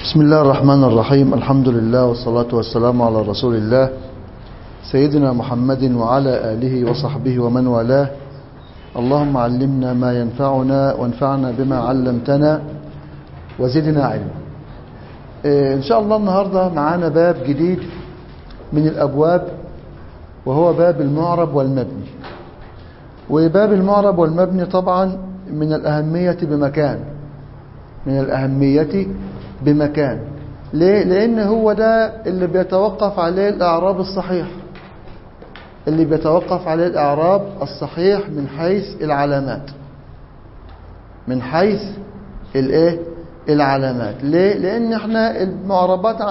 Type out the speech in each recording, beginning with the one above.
بسم الله الرحمن الرحيم. الحمد لله والصلاة والسلام على رسول الله سيدنا محمد وعلى آله وصحبه ومن والاه. اللهم علمنا ما ينفعنا وانفعنا بما علمتنا وزدنا علما. إن شاء الله النهاردة معانا باب جديد من الأبواب، وهو باب المعرب والمبني. وباب المعرب والمبني طبعا من الأهمية بمكان. ليه؟ لأن هو ده اللي بيتوقف عليه الإعراب الصحيح، من حيث العلامات. ليه؟ لأن احنا المعربات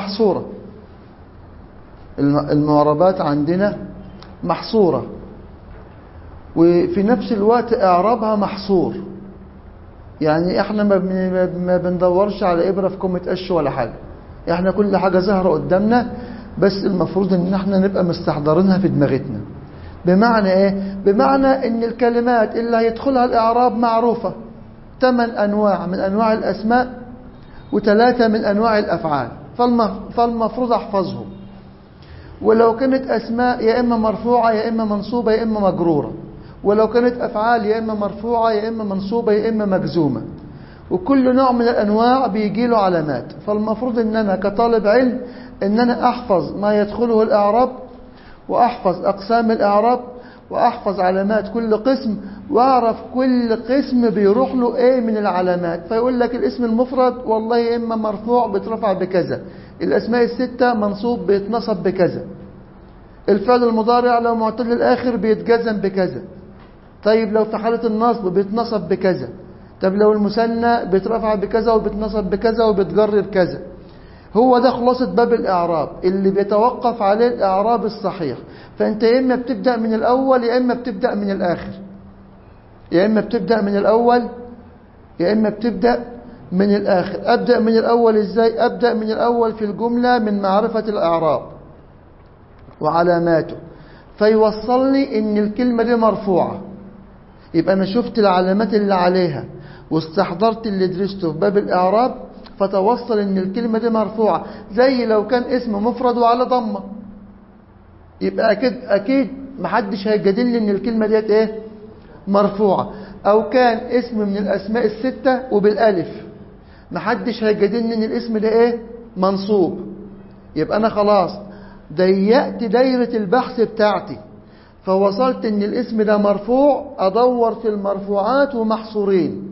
عندنا محصورة، وفي نفس الوقت إعرابها محصور. يعني احنا ما بندورش على إبرة في كومة قش ولا حاجة، احنا كل حاجة ظاهرة قدامنا، بس المفروض ان احنا نبقى مستحضرينها في دماغتنا. بمعنى ايه؟ بمعنى ان الكلمات اللي هيدخلها الإعراب معروفة، 8 أنواع من أنواع الأسماء و3 من أنواع الأفعال، فالمفروض أحفظهم. ولو كانت أسماء يا إما مرفوعة يا إما منصوبة يا إما مجرورة، ولو كانت أفعال يا إما مرفوعة يا إما منصوبة يا إما مجزومة، وكل نوع من الأنواع بيجي له علامات. فالمفروض أن أنا كطالب علم أن أنا أحفظ ما يدخله الإعراب، وأحفظ أقسام الإعراب، وأحفظ علامات كل قسم، وأعرف كل قسم بيروح له إيه من العلامات. فيقول لك الاسم المفرد والله يا إما مرفوع بيترفع بكذا، الأسماء الستة منصوب بيتنصب بكذا، الفعل المضارع لو معتل الآخر بيتجزم بكذا، طيب لو في حالة النصب بيتنصب بكذا، طب لو المثنى بيترفع بكذا وبيتنصب بكذا وبيتجر بكذا. هو ده خلاصة باب الإعراب اللي بيتوقف عليه الإعراب الصحيح. فأنت يا إما بتبدأ من الأول يا إما بتبدأ من الآخر، يا إما بتبدأ من الأول يا إما بتبدأ من الآخر. أبدأ من الأول إزاي؟ أبدأ من الأول في الجملة من معرفة الإعراب وعلاماته، فيوصلني إن الكلمة دي مرفوعة، يبقى أنا شفت العلامات اللي عليها واستحضرت اللي درسته في باب الإعراب، فتوصل إن الكلمة دي مرفوعة. زي لو كان اسم مفرد وعلى ضمة، يبقى أكيد محدش هيجادلني إن الكلمة ديت إيه؟ مرفوعة. أو كان اسم من الأسماء الستة وبالألف، محدش هيجادلني إن الاسم ده إيه؟ منصوب. يبقى أنا خلاص ضيقت دايرة البحث بتاعتي، فوصلت ان الاسم ده مرفوع، ادور في المرفوعات ومحصورين.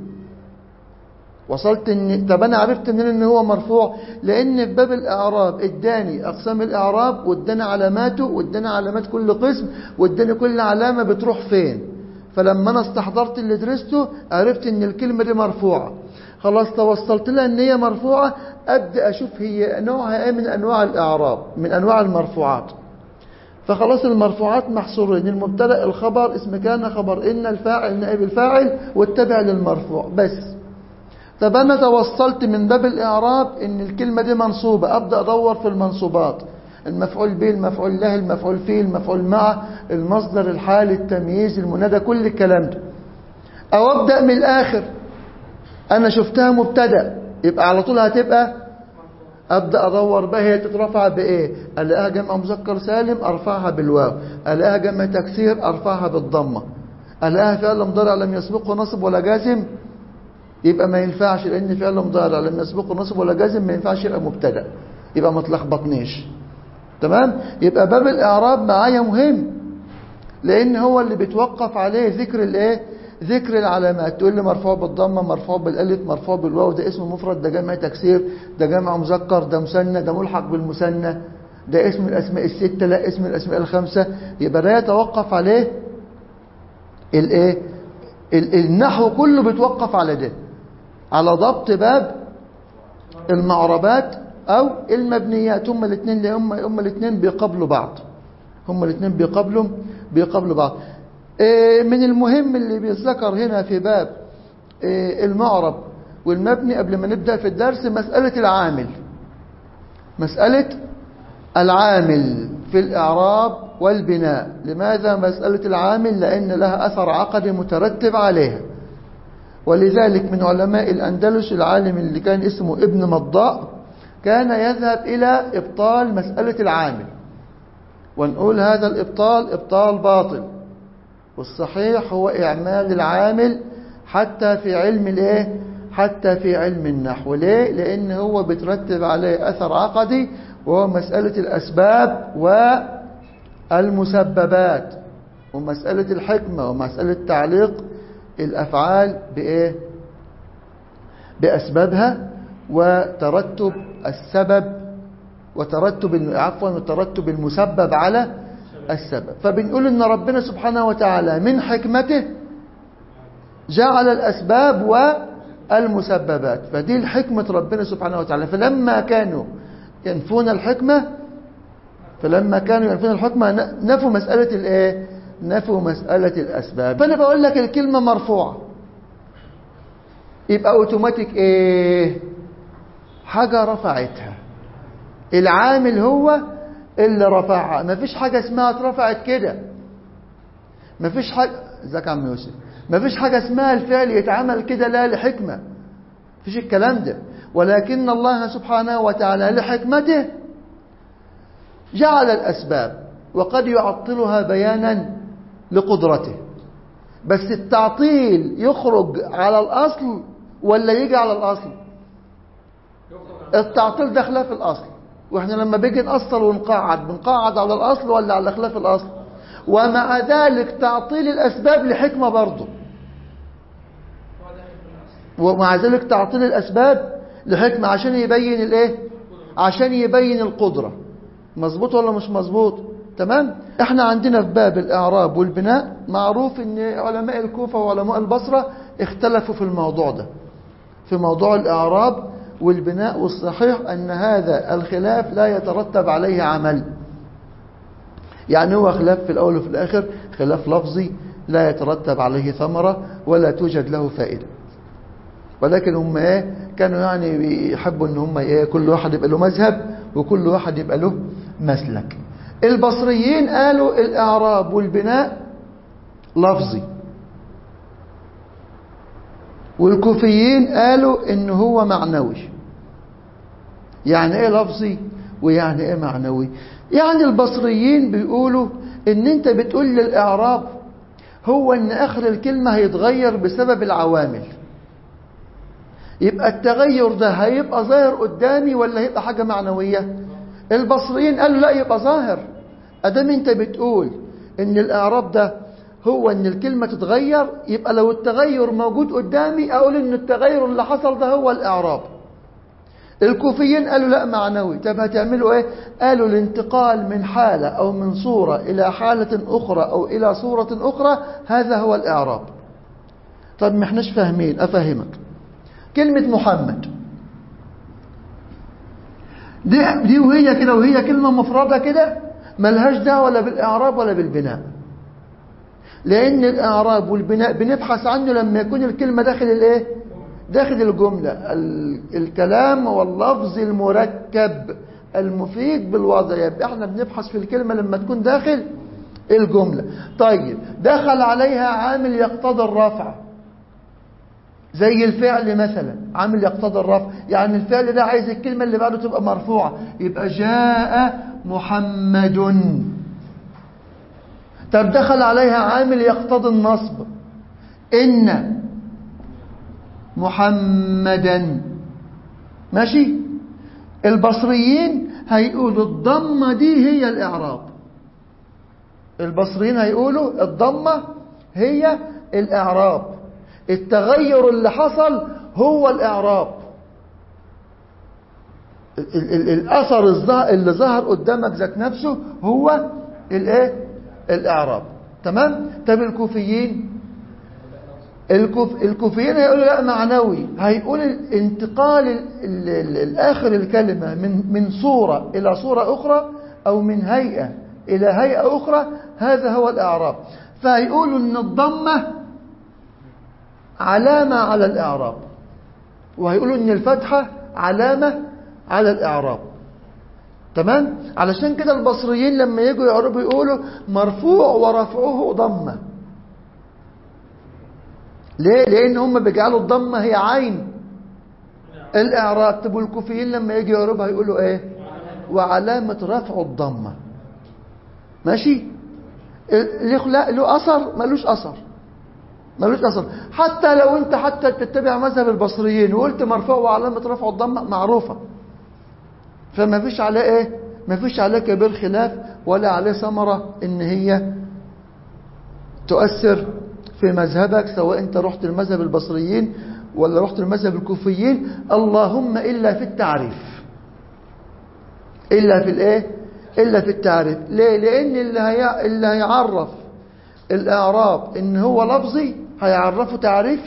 وصلت طب انا عرفت منين ان هو مرفوع؟ لان في باب الاعراب اداني اقسام الاعراب، واداني علاماته، واداني علامات كل قسم، واداني كل علامة بتروح فين. فلما انا استحضرت اللي درسته عرفت ان الكلمة دي مرفوعة، خلاص توصلت لها ان هي مرفوعة. ابدأ اشوف هي نوعها ايه من انواع الاعراب، من انواع المرفوعات. فخلاص المرفوعات محصورين: المبتدا، الخبر، اسم كان، خبر ان، الفاعل، نائب الفاعل، والتابع للمرفوع بس. طب انا توصلت من باب الاعراب ان الكلمه دي منصوبه، ابدا ادور في المنصوبات: المفعول به، المفعول له، المفعول فيه، المفعول معه، المصدر، الحال، التمييز، المنادى، كل الكلام ده. او ابدا من الاخر، انا شفتها مبتدا يبقى على طول هتبقى، أبدأ أدور بها هي تترفع بإيه. ألاقيها جمع مذكر سالم أرفعها بالواو، ألاقيها جمع تكسير أرفعها بالضمة، ألاقيها فعل مضارع لم يسبقه نصب ولا جازم، يبقى ما ينفعش، لأن فعل مضارع لم يسبقه نصب ولا جازم ما ينفعش يبقى مبتدأ، يبقى ما تلخبطنيش. تمام؟ يبقى باب الإعراب معايا مهم، لأن هو اللي بيتوقف عليه ذكر الإيه؟ ذكر العلامات. تقول لي مرفوع بالضمه، مرفوع بالالف، مرفوع بالواو، ده اسم مفرد، ده جمع تكسير، ده جمع مذكر، ده مثنى، ده ملحق بالمثنى، ده اسم الاسماء الستة، لا اسم الاسماء الخمسة. يبقى ده يتوقف عليه الايه؟ النحو كله بيتوقف على ده، على ضبط باب المعربات او المبنيات. هما الاثنين بيقابلوا بعض. من المهم اللي بيذكر هنا في باب المعرب والمبني قبل ما نبدأ في الدرس مسألة العامل في الإعراب والبناء. لماذا مسألة العامل؟ لأن لها أثر عقدي مترتب عليها. ولذلك من علماء الأندلس العالم اللي كان اسمه ابن مضاء كان يذهب إلى إبطال مسألة العامل، ونقول هذا الإبطال إبطال باطل، والصحيح هو إعمال العامل حتى في علم الإيه؟ حتى في علم النحو. ليه؟ لأن هو بترتب عليه أثر عقدي، وهو مسألة الأسباب والمسببات، ومسألة الحكمة، ومسألة تعليق الأفعال بإيه؟ بأسبابها، وترتب السبب وترتب المسبب على السبب. فبنقول إن ربنا سبحانه وتعالى من حكمته جعل الأسباب والمسببات، فدي الحكمة ربنا سبحانه وتعالى. فلما كانوا ينفون الحكمة نفوا مسألة الإيه؟ نفوا مسألة الأسباب. فأنا بقول لك الكلمة مرفوعة، يبقى اوتوماتيك إيه؟ حاجة رفعتها، العامل هو اللي رفعها. مفيش حاجة اسمها اترفعت كده، مفيش حاجة، ازيك يا عم يوسف، مفيش حاجة اسمها الفعل يتعمل كده لا لحكمة، مفيش الكلام ده. ولكن الله سبحانه وتعالى لحكمته جعل الأسباب، وقد يعطلها بيانا لقدرته. بس التعطيل يخرج على الأصل ولا يجي على الأصل؟ التعطيل ده خلاف الأصل، واحنا لما بيجي نأصل ونقعد بنقعد على الأصل ولا على خلاف الأصل؟ ومع ذلك تعطيل الأسباب لحكمة برضه، ومع ذلك تعطيل الأسباب لحكمة عشان يبين الإيه؟ عشان يبين القدرة. مظبوط ولا مش مظبوط؟ تمام. احنا عندنا في باب الإعراب والبناء معروف ان علماء الكوفة وعلماء البصرة اختلفوا في الموضوع ده، في موضوع الإعراب والبناء، والصحيح أن هذا الخلاف لا يترتب عليه عمل، يعني هو خلاف في الأول وفي الآخر، خلاف لفظي لا يترتب عليه ثمرة ولا توجد له فائدة. ولكن هم ايه؟ كانوا يعني بيحبوا ان هم ايه؟ كل واحد يبقى له مذهب وكل واحد يبقى له مسلك. البصريين قالوا الإعراب والبناء لفظي، والكوفيين قالوا إنه هو معنوي. يعني إيه لفظي ويعني إيه معنوي؟ يعني البصريين بيقولوا إن أنت بتقول للإعراب هو إن آخر الكلمة هيتغير بسبب العوامل، يبقى التغير ده هيبقى ظاهر قدامي ولا هيبقى حاجة معنوية؟ البصريين قالوا لا، يبقى ظاهر. أدام أنت بتقول إن الإعراب ده هو إن الكلمة تتغير، يبقى لو التغير موجود قدامي أقول إن التغير اللي حصل ده هو الإعراب. الكوفيين قالوا لا، معنوي. طب هتعملوا إيه؟ قالوا الانتقال من حالة أو من صورة إلى حالة أخرى أو إلى صورة أخرى هذا هو الإعراب. طب ما احناش فاهمين، أفهمك. كلمة محمد دي وهي كده، وهي كلمة مفردة كده ملهاش دعوة ولا بالإعراب ولا بالبناء، لأن الإعراب والبناء بنبحث عنه لما يكون الكلمة داخل الإيه؟ داخل الجملة. الكلام واللفظ المركب المفيد بالوضع، يبقى احنا بنبحث في الكلمة لما تكون داخل الجملة. طيب دخل عليها عامل يقتضي الرفع، زي الفعل مثلا، عامل يقتضي الرفع، يعني الفعل ده عايز الكلمة اللي بعده تبقى مرفوعة، يبقى جاء محمد. طب دخل عليها عامل يقتضي النصب، إن محمدا. ماشي. البصريين هيقولوا الضمة دي هي الإعراب، البصريين هيقولوا الضمة هي الإعراب، التغير اللي حصل هو الإعراب، الأثر اللي ظهر قدامك ذات نفسه هو الايه؟ الإعراب. تمام. طب الكوفيين هيقولوا لا، معنوي. هيقول انتقال الآخر الكلمة من صورة إلى صورة أخرى أو من هيئة إلى هيئة أخرى، هذا هو الإعراب. فهيقولوا أن الضمة علامة على الإعراب، وهيقولوا أن الفتحة علامة على الإعراب. تمام. علشان كده البصريين لما يجوا يعربوا يقولوا مرفوع ورفعه ضمة، ليه؟ لأن هم بيجعلوا الضمة هي عين الإعراب. طب والكوفيين لما يجي يعربها يقولوا إيه؟ وعلامة رفع الضمة. ماشي؟ له أثر؟ ملوش أثر، ملوش أثر. حتى لو أنت حتى تتبع مذهب البصريين وقلت مرفوع وعلامة رفع الضمة معروفة، فما فيش عليه إيه؟ ما فيش عليه كبير خلاف ولا عليه ثمرة إن هي تؤثر في مذهبك، سواء أنت رحت المذهب البصريين ولا رحت المذهب الكوفيين. اللهم إلا في التعريف، إلا في الإيه؟ إلا في التعريف. ليه؟ لأن اللي هيعرف الإعراب إن هو لفظي هيعرفه تعريف،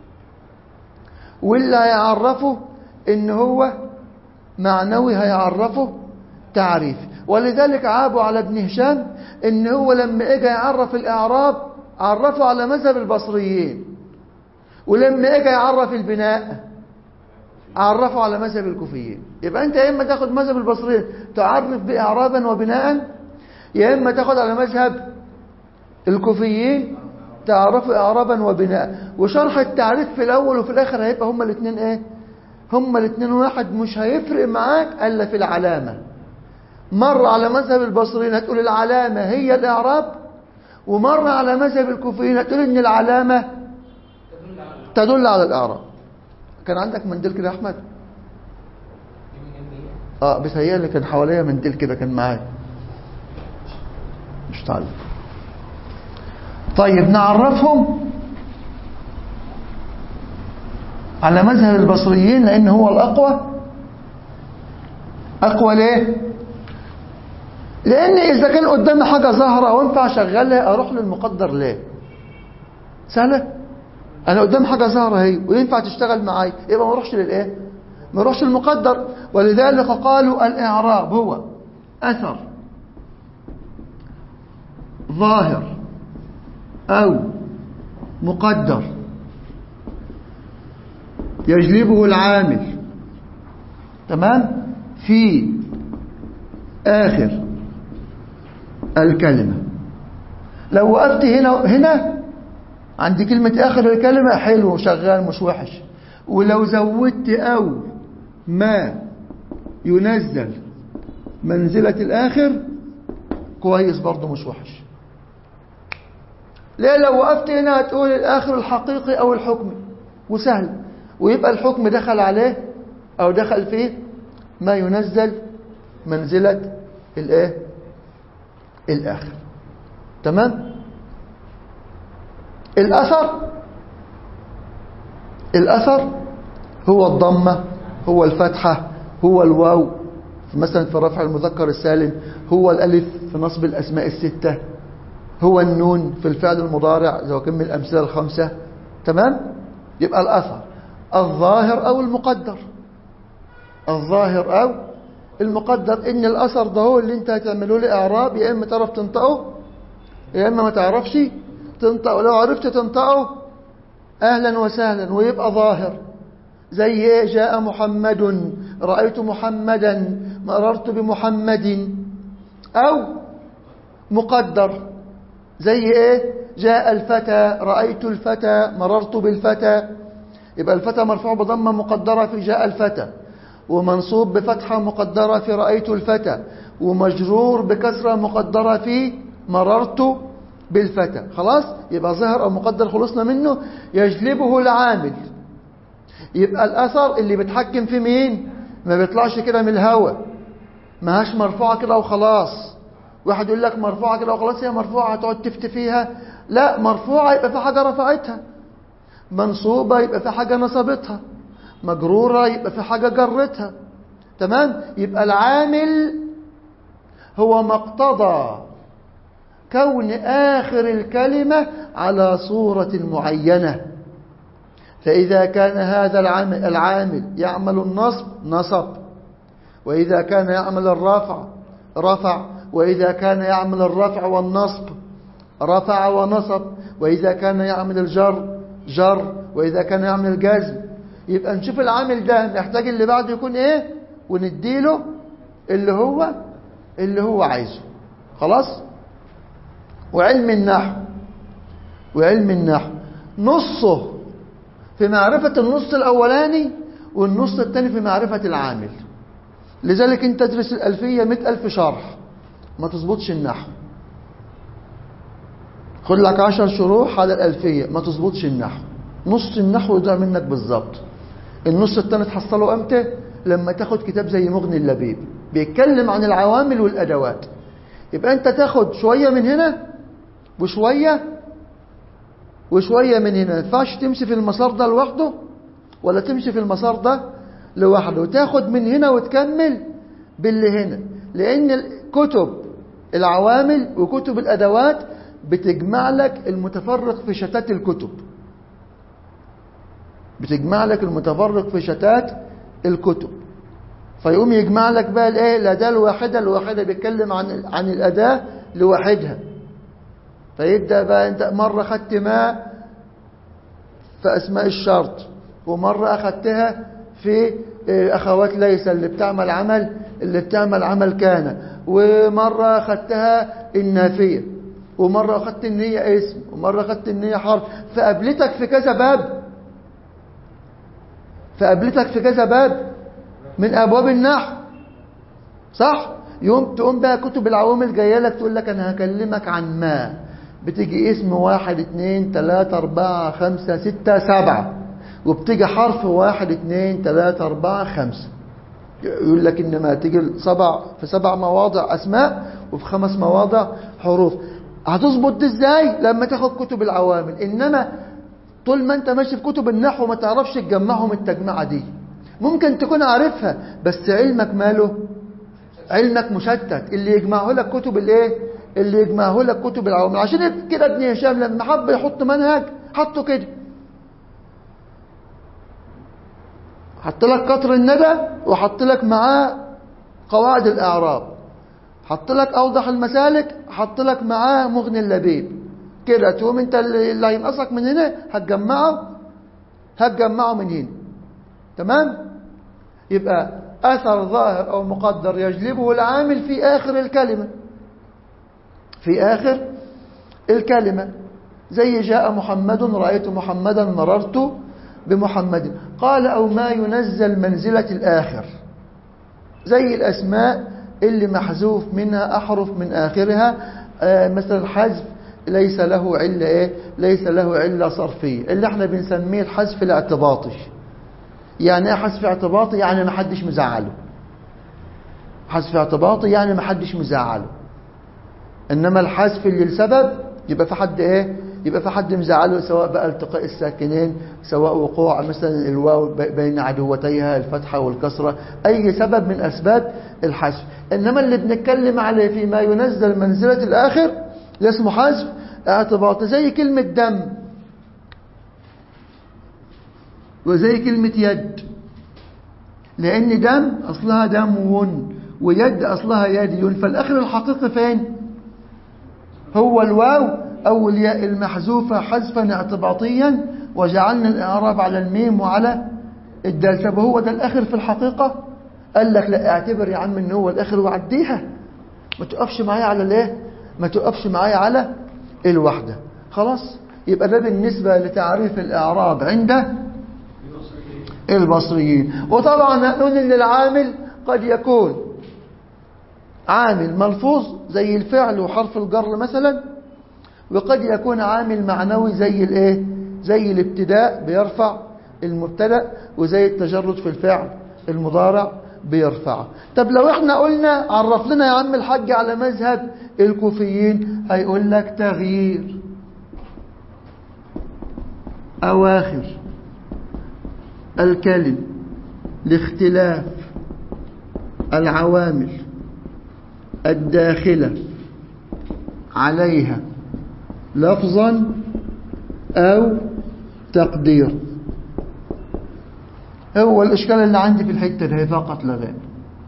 واللي هيعرفه إن هو معنوي هيعرفه تعريف. ولذلك عابوا على ابن هشام إن هو لما إجا يعرف الإعراب عرفه على مذهب البصريين، ولما إجا يعرف البناء عرفه على مذهب الكوفيين. يبقى أنت يا إما تاخد مذهب البصريين تعرف بإعرابا وبناء، يا إما تاخد على مذهب الكوفيين تعرفوا إعرابا وبناء. وشرح التعريف في الأول وفي الآخر هيبقى هما الاثنين إيه؟ هما الاثنين واحد، مش هيفرق معاك إلا في العلامة. مرة على مذهب البصريين هتقول العلامة هي الإعراب، ومرة على مذهب الكوفيين هتقول إن العلامة تدل على الإعراب. كان عندك منديل كده يا أحمد؟ بيتهيألي كان حواليا منديل كده كان معايا، مش تعلم. طيب نعرفهم على مذهب البصريين لأن هو الأقوى. أقوى ليه؟ لأن إذا كان قدامي حاجة ظاهرة وينفع أشغلها أروح للمقدر. ليه؟ سهلة. أنا قدام حاجة ظاهرة هي وينفع تشتغل معاي، يبقى ما اروحش للإيه؟ ما اروحش للمقدر. ولذلك قالوا الإعراب هو أثر ظاهر أو مقدر يجلبه العامل، تمام، في آخر الكلمة. لو وقفت هنا عند كلمة آخر الكلمة حلو شغال مش وحش، ولو زودت أو ما ينزل منزلة الآخر كويس برضه مش وحش. ليه؟ لو وقفت هنا هتقول الآخر الحقيقي أو الحكمي وسهل، ويبقى الحكم دخل عليه أو دخل فيه ما ينزل منزلة الإيه؟ الآخر. تمام؟ الأثر هو الضمة، هو الفتحة، هو الواو مثلا في رفع المذكر السالم، هو الألف في نصب الأسماء الستة، هو النون في الفعل المضارع زي كم الأمثلة الخمسة. تمام؟ يبقى الأثر الظاهر أو المقدر، الظاهر أو المقدر. إن الأثر ده هو اللي انت هتعمله له إعراب، يا إما تعرف تنطقه يا إما ما تعرفش تنطقه. لو عرفت تنطقه أهلا وسهلا ويبقى ظاهر. زي إيه؟ جاء محمد، رأيت محمدا، مررت بمحمد. أو مقدر زي إيه؟ جاء الفتى، رأيت الفتى، مررت بالفتى. يبقى الفتى مرفوع بضمة مقدرة في جاء الفتى، ومنصوب بفتحة مقدرة في رأيت الفتى، ومجرور بكسرة مقدرة في مررت بالفتى. خلاص؟ يبقى ظاهر أو مقدر خلصنا منه. يجلبه العامل. يبقى الأثر اللي بتحكم في مين؟ ما بيطلعش كده من الهوا، ماهاش مرفوعة كده وخلاص. واحد يقول لك مرفوعة كده وخلاص، هي مرفوعة هتقعد تفتي فيها؟ لا، مرفوعة يبقى في حاجة رفعتها، منصوبة يبقى في حاجة نصبتها، مجرورة يبقى في حاجة جرتها. تمام؟ يبقى العامل هو مقتضى كون آخر الكلمة على صورة معينة. فإذا كان هذا العامل يعمل النصب نصب، وإذا كان يعمل الرفع رفع، وإذا كان يعمل الرفع والنصب رفع ونصب، وإذا كان يعمل الجر جر، وإذا كان يعمل الجزم. يبقى نشوف العامل ده محتاج اللي بعده يكون إيه ونديله اللي هو عايزه. خلاص؟ وعلم النحو نصه في معرفة النص الأولاني والنص الثاني في معرفة العامل. لذلك انت تدرس الألفية 100,000 شرح ما تظبطش النحو. خد لك 10 شروح على الألفية ما تظبطش النحو، نص النحو يضيع منك بالظبط. النص الثاني تحصله امتى؟ لما تاخد كتاب زي مغني اللبيب بيتكلم عن العوامل والأدوات. يبقى انت تاخد شوية من هنا وشوية من هنا. ما ينفعش تمشي في المسار ده لوحده ولا تمشي في المسار ده لوحده، وتاخد من هنا وتكمل باللي هنا. لأن كتب العوامل وكتب الأدوات بتجمع لك المتفرق في شتات الكتب، بتجمع لك المتفرق في شتات الكتب. فيقوم يجمع لك بقى الايه، الأداة الواحدة بيتكلم عن الأداة لوحدها. فيبدأ بقى انت مرة خدت ما في أسماء الشرط، ومرة أخدتها في أخوات ليس اللي بتعمل عمل كان، ومرة أخدتها النافية، ومرة أخدت إن هي اسم، ومرة أخدت إن هي حرف. فقابلتك في كذا باب من أبواب النحو، صح؟ تقوم بقى كتب العوامل جايه لك تقول لك أنا هكلمك عن ما، بتيجي اسم 1 2 3 4 5 6 7، وبتيجي حرف 1 2 3 4 5. يقول لك إنما تيجي في 7 مواضع أسماء وفي 5 مواضع حروف. هتظبط دي ازاي؟ لما تاخد كتب العوامل. إنما طول ما انت ماشي في كتب النحو ما تعرفش تجمعهم التجمعة دي. ممكن تكون عارفها بس علمك ماله؟ علمك مشتت. اللي يجمعه لك كتب الايه؟ اللي يجمعه لك كتب العوامل. عشان كده ابن هشام لما حب يحط منهج حطه كده، حط لك قطر الندى وحط لك معاه قواعد الإعراب، حط لك أوضح المسالك، حط لك معاه مغني اللبيب. كده تقوم انت اللي هينقصك من هنا هتجمعه من هنا. تمام؟ يبقى أثر ظاهر أو مقدر يجلبه العامل في آخر الكلمة. زي جاء محمد، رأيت محمدا، مررت بمحمد. قال أو ما ينزل منزلة الآخر، زي الأسماء اللي محذوف منها أحرف من آخرها. مثلا حذف ليس له علة ايه؟ ليس له علة صرفية، اللي احنا بنسميه الحذف الاعتباطي. يعني ايه حذف اعتباطي؟ يعني ما حدش مزعله. حذف اعتباطي يعني ما حدش مزعله. انما الحذف اللي لسبب يبقى في حد ايه؟ يبقى في حد مزعله، سواء بقى التقاء الساكنين، سواء وقوع مثلا الواو بين عدوتيها الفتحة والكسرة، اي سبب من اسباب الحذف. انما اللي بنتكلم عليه فيما ينزل منزلة الاخر اسمه حذف اعتباطي. زي كلمة دم وزي كلمة يد، لأن دم أصلها دم ويد أصلها يد، فالآخر الحقيقي فين؟ هو الواو أو الياء المحذوفة حذفا اعتباطيا، وجعلنا الإعراب على الميم وعلى الدال. طب هو ده الآخر في الحقيقة؟ قال لك لا، اعتبر يا عم إن هو الآخر وعديها، ما تقفش معايا على الايه؟ ما تقفش معايا على الوحدة. خلاص؟ يبقى ده بالنسبة لتعريف الإعراب عند البصريين. وطبعا نقول ان العامل قد يكون عامل ملفوظ زي الفعل وحرف الجر مثلا، وقد يكون عامل معنوي زي الايه؟ زي الابتداء بيرفع المبتدا، وزي التجرد في الفعل المضارع بيرفعه. طب لو احنا قلنا عرف لنا يا عم الحاج على مذهب الكوفيين، هيقول لك تغيير أواخر الكلم لاختلاف العوامل الداخلة عليها لفظا أو تقدير. هو الإشكال اللي عندي في الحتة ده فقط لا غير،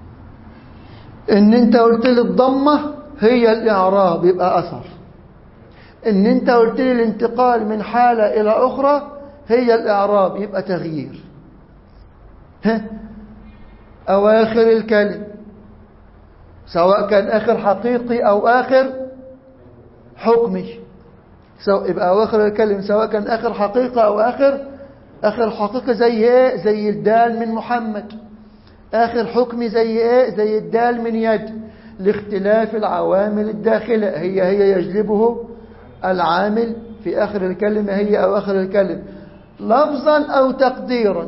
إن أنت قلت لي الضمة هي الإعراب يبقى أثر، إن أنت قلت لي الانتقال من حالة إلى أخرى هي الإعراب يبقى تغيير. أواخر الكلم سواء كان آخر حقيقي أو آخر حكمي، يبقى أواخر الكلم سواء كان آخر حقيقة أو آخر آخر حقيقة زي إيه؟ زي الدال من محمد. آخر حكم زي إيه؟ زي الدال من يد، لاختلاف العوامل الداخلة. هي يجلبه العامل في آخر الكلمة، هي أو آخر الكلمة، لفظا أو تقديرا.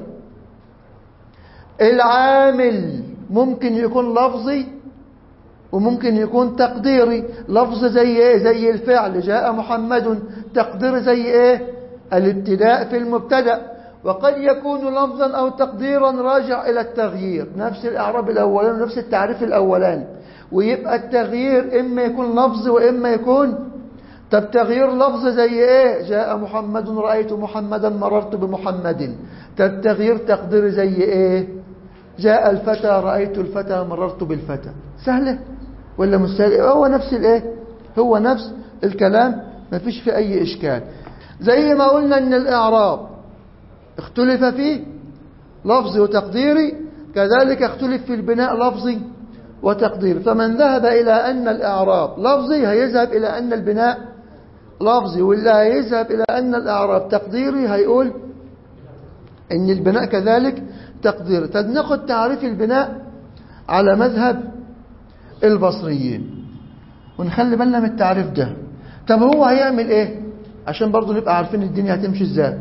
العامل ممكن يكون لفظي وممكن يكون تقديري. لفظ زي ايه؟ زي الفعل جاء محمد. تقدير زي ايه؟ الابتداء في المبتدأ. وقد يكون لفظا أو تقديرا راجع إلى التغيير، نفس الإعراب الأولاني ونفس التعريف الأولاني. ويبقى التغيير إما يكون لفظ وإما يكون. طب تغيير لفظ زي ايه؟ جاء محمد، رأيت محمدا، مررت بمحمد. طب تغيير تقدير زي ايه؟ جاء الفتى، رأيت الفتى، مررت بالفتى. سهلة ولا مش سهلة؟ هو نفس الايه، هو نفس الكلام، ما فيش فيه اي اشكال. زي ما قلنا ان الاعراب اختلف فيه لفظي وتقديري، كذلك اختلف في البناء لفظي وتقديري. فمن ذهب الى ان الاعراب لفظي هيذهب الى ان البناء لفظي، واللي هيذهب الى ان الاعراب تقديري هيقول ان البناء كذلك تقديري. طب ناخد تعريف البناء على مذهب البصريين ونخلي بالنا من التعريف ده. طب هو هيعمل ايه عشان برضو نبقى عارفين الدنيا هتمشي ازاي؟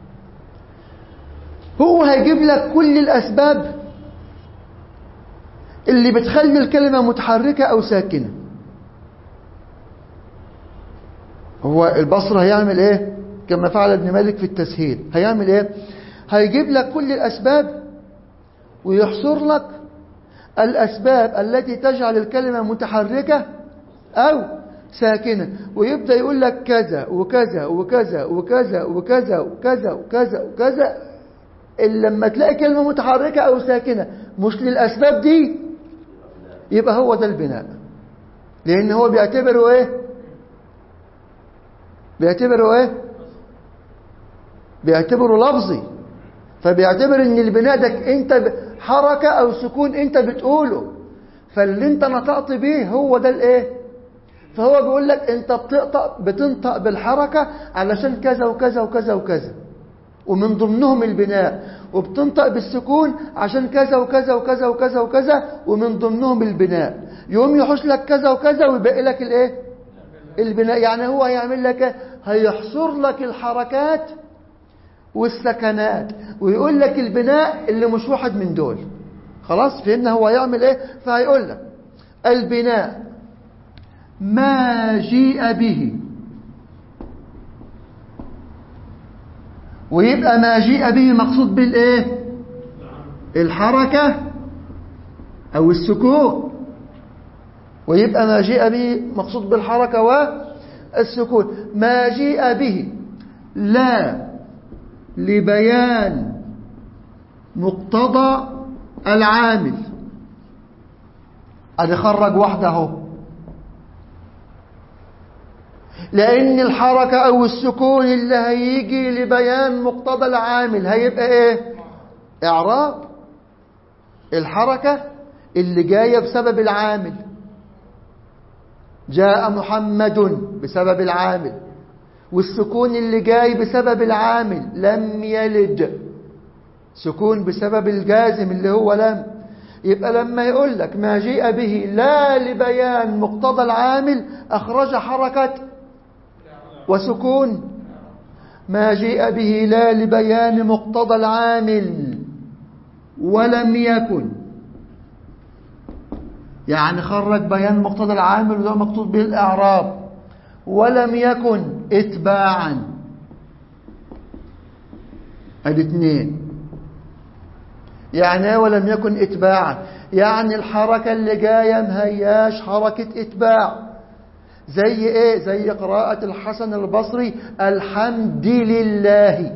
هو هيجيب لك كل الاسباب اللي بتخلي الكلمة متحركة او ساكنة. هو البصر هيعمل ايه كما فعل ابن مالك في التسهيل؟ هيعمل ايه؟ هيجيب لك كل الاسباب ويحصر لك الاسباب التي تجعل الكلمة متحركة او ساكنة، ويبدأ يقول لك كذا وكذا وكذا وكذا وكذا وكذا وكذا وكذا. لما تلاقي كلمة متحركة أو ساكنة مش للأسباب دي، يبقى هو ده البناء. لأن هو بيعتبره إيه؟ بيعتبره لفظي. فبيعتبر إن البناء ده أنت حركة أو سكون أنت بتقوله، فاللي أنت نطقت به هو ده الإيه؟ فهو بيقول لك أنت بتنطق بالحركة علشان كذا وكذا وكذا وكذا، ومن ضمنهم البناء، وبتنطق بالسكون عشان كذا وكذا وكذا وكذا وكذا، ومن ضمنهم البناء. يقوم يحش لك كذا وكذا ويبقى لك الايه؟ البناء. يعني هو هيعمل لك، هيحصر لك الحركات والسكنات ويقول لك البناء اللي مش واحد من دول. خلاص فهمنا هو هيعمل ايه؟ فهيقول لك البناء ما جيء به، ويبقى ما جيء به مقصود بالايه؟ الحركة او السكون. ويبقى ما جيء به مقصود بالحركة والسكون. ما جيء به لا لبيان مقتضى العامل. ادي خرج واحده اهو، لأن الحركة أو السكون اللي هيجي لبيان مقتضى العامل هيبقى إيه؟ إعراب. الحركة اللي جاية بسبب العامل، جاء محمد بسبب العامل، والسكون اللي جاي بسبب العامل لم يلد، سكون بسبب الجازم اللي هو لم. يبقى لما يقول لك ما جيء به لا لبيان مقتضى العامل أخرج حركة وسكون. ما جيء به لا لبيان مقتضى العامل ولم يكن، يعني خرج بيان مقتضى العامل وده مقصود به الإعراب. ولم يكن اتباعا. الاثنين. يعني ولم يكن اتباعا، يعني الحركة اللي جاية مهياش حركة اتباع. زي ايه؟ زي قراءة الحسن البصري الحمد لله،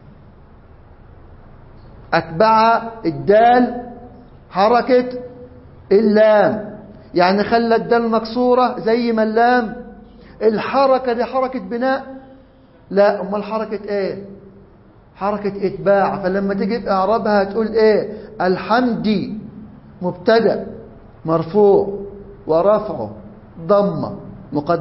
اتبع الدال حركة اللام، يعني خلى الدال مكسورة زي ما اللام. الحركة دي حركة بناء؟ لا، امال حركة ايه؟ حركة اتباع. فلما تجي في اعرابها تقول ايه؟ الحمد مبتدأ مرفوع ورفعه ضمه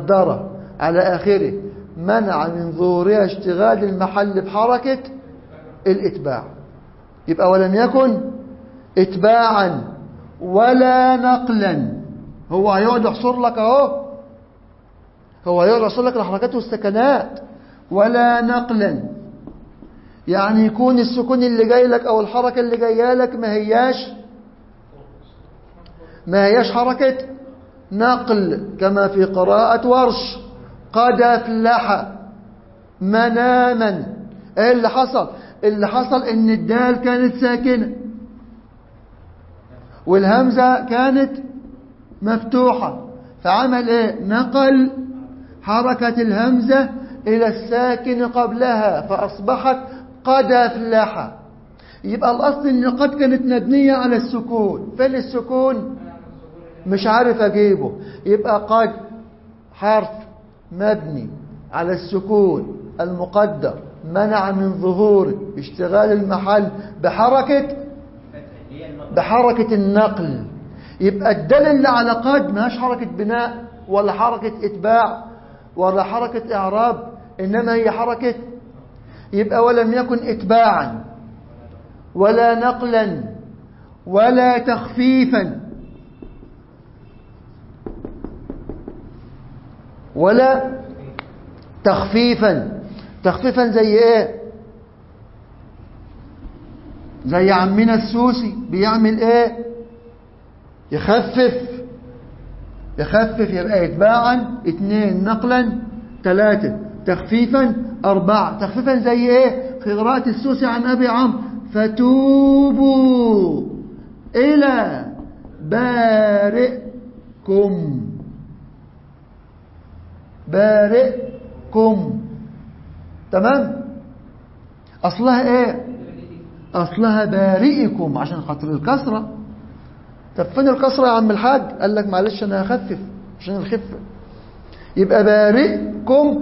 مقدرة على آخره منع من ظهورها اشتغال المحل بحركة الإتباع. يبقى ولم يكن إتباعا ولا نقلا. هو هيقعد يحصر لك اهو، هو هيقعد يحصر لك الحركات والسكنات. ولا نقلا يعني يكون السكون اللي جاي لك او الحركة اللي جايه لك ما هياش حركة نقل، كما في قراءة ورش قد أفلح مناما. ايه اللي حصل؟ اللي حصل ان الدال كانت ساكنة والهمزة كانت مفتوحة، فعمل ايه؟ نقل حركة الهمزة الى الساكن قبلها فاصبحت قد أفلح. يبقى الاصل ان قد كانت مبنية على السكون. فين السكون؟ مش عارف اجيبه. يبقى قد حرف مبني على السكون المقدر منع من ظهور اشتغال المحل بحركة النقل. يبقى الدليل على قد ماش حركة بناء ولا حركة اتباع ولا حركة اعراب، انما هي حركة. يبقى ولم يكن اتباعا ولا نقلا ولا تخفيفا ولا تخفيفا. تخفيفا زي ايه؟ زي عمنا السوسي بيعمل ايه؟ يخفف. يبقى اتباعا 2، نقلا 3، تخفيفا 4. تخفيفا زي ايه؟ في قراءة السوسي عن ابي عمرو فتوبوا الى بارئكم. تمام. اصلها ايه؟ اصلها بارئكم عشان خاطر الكسرة. طب فين الكسرة يا عم الحاج؟ قال لك معلش انا هخفف عشان الخفة. يبقى بارئكم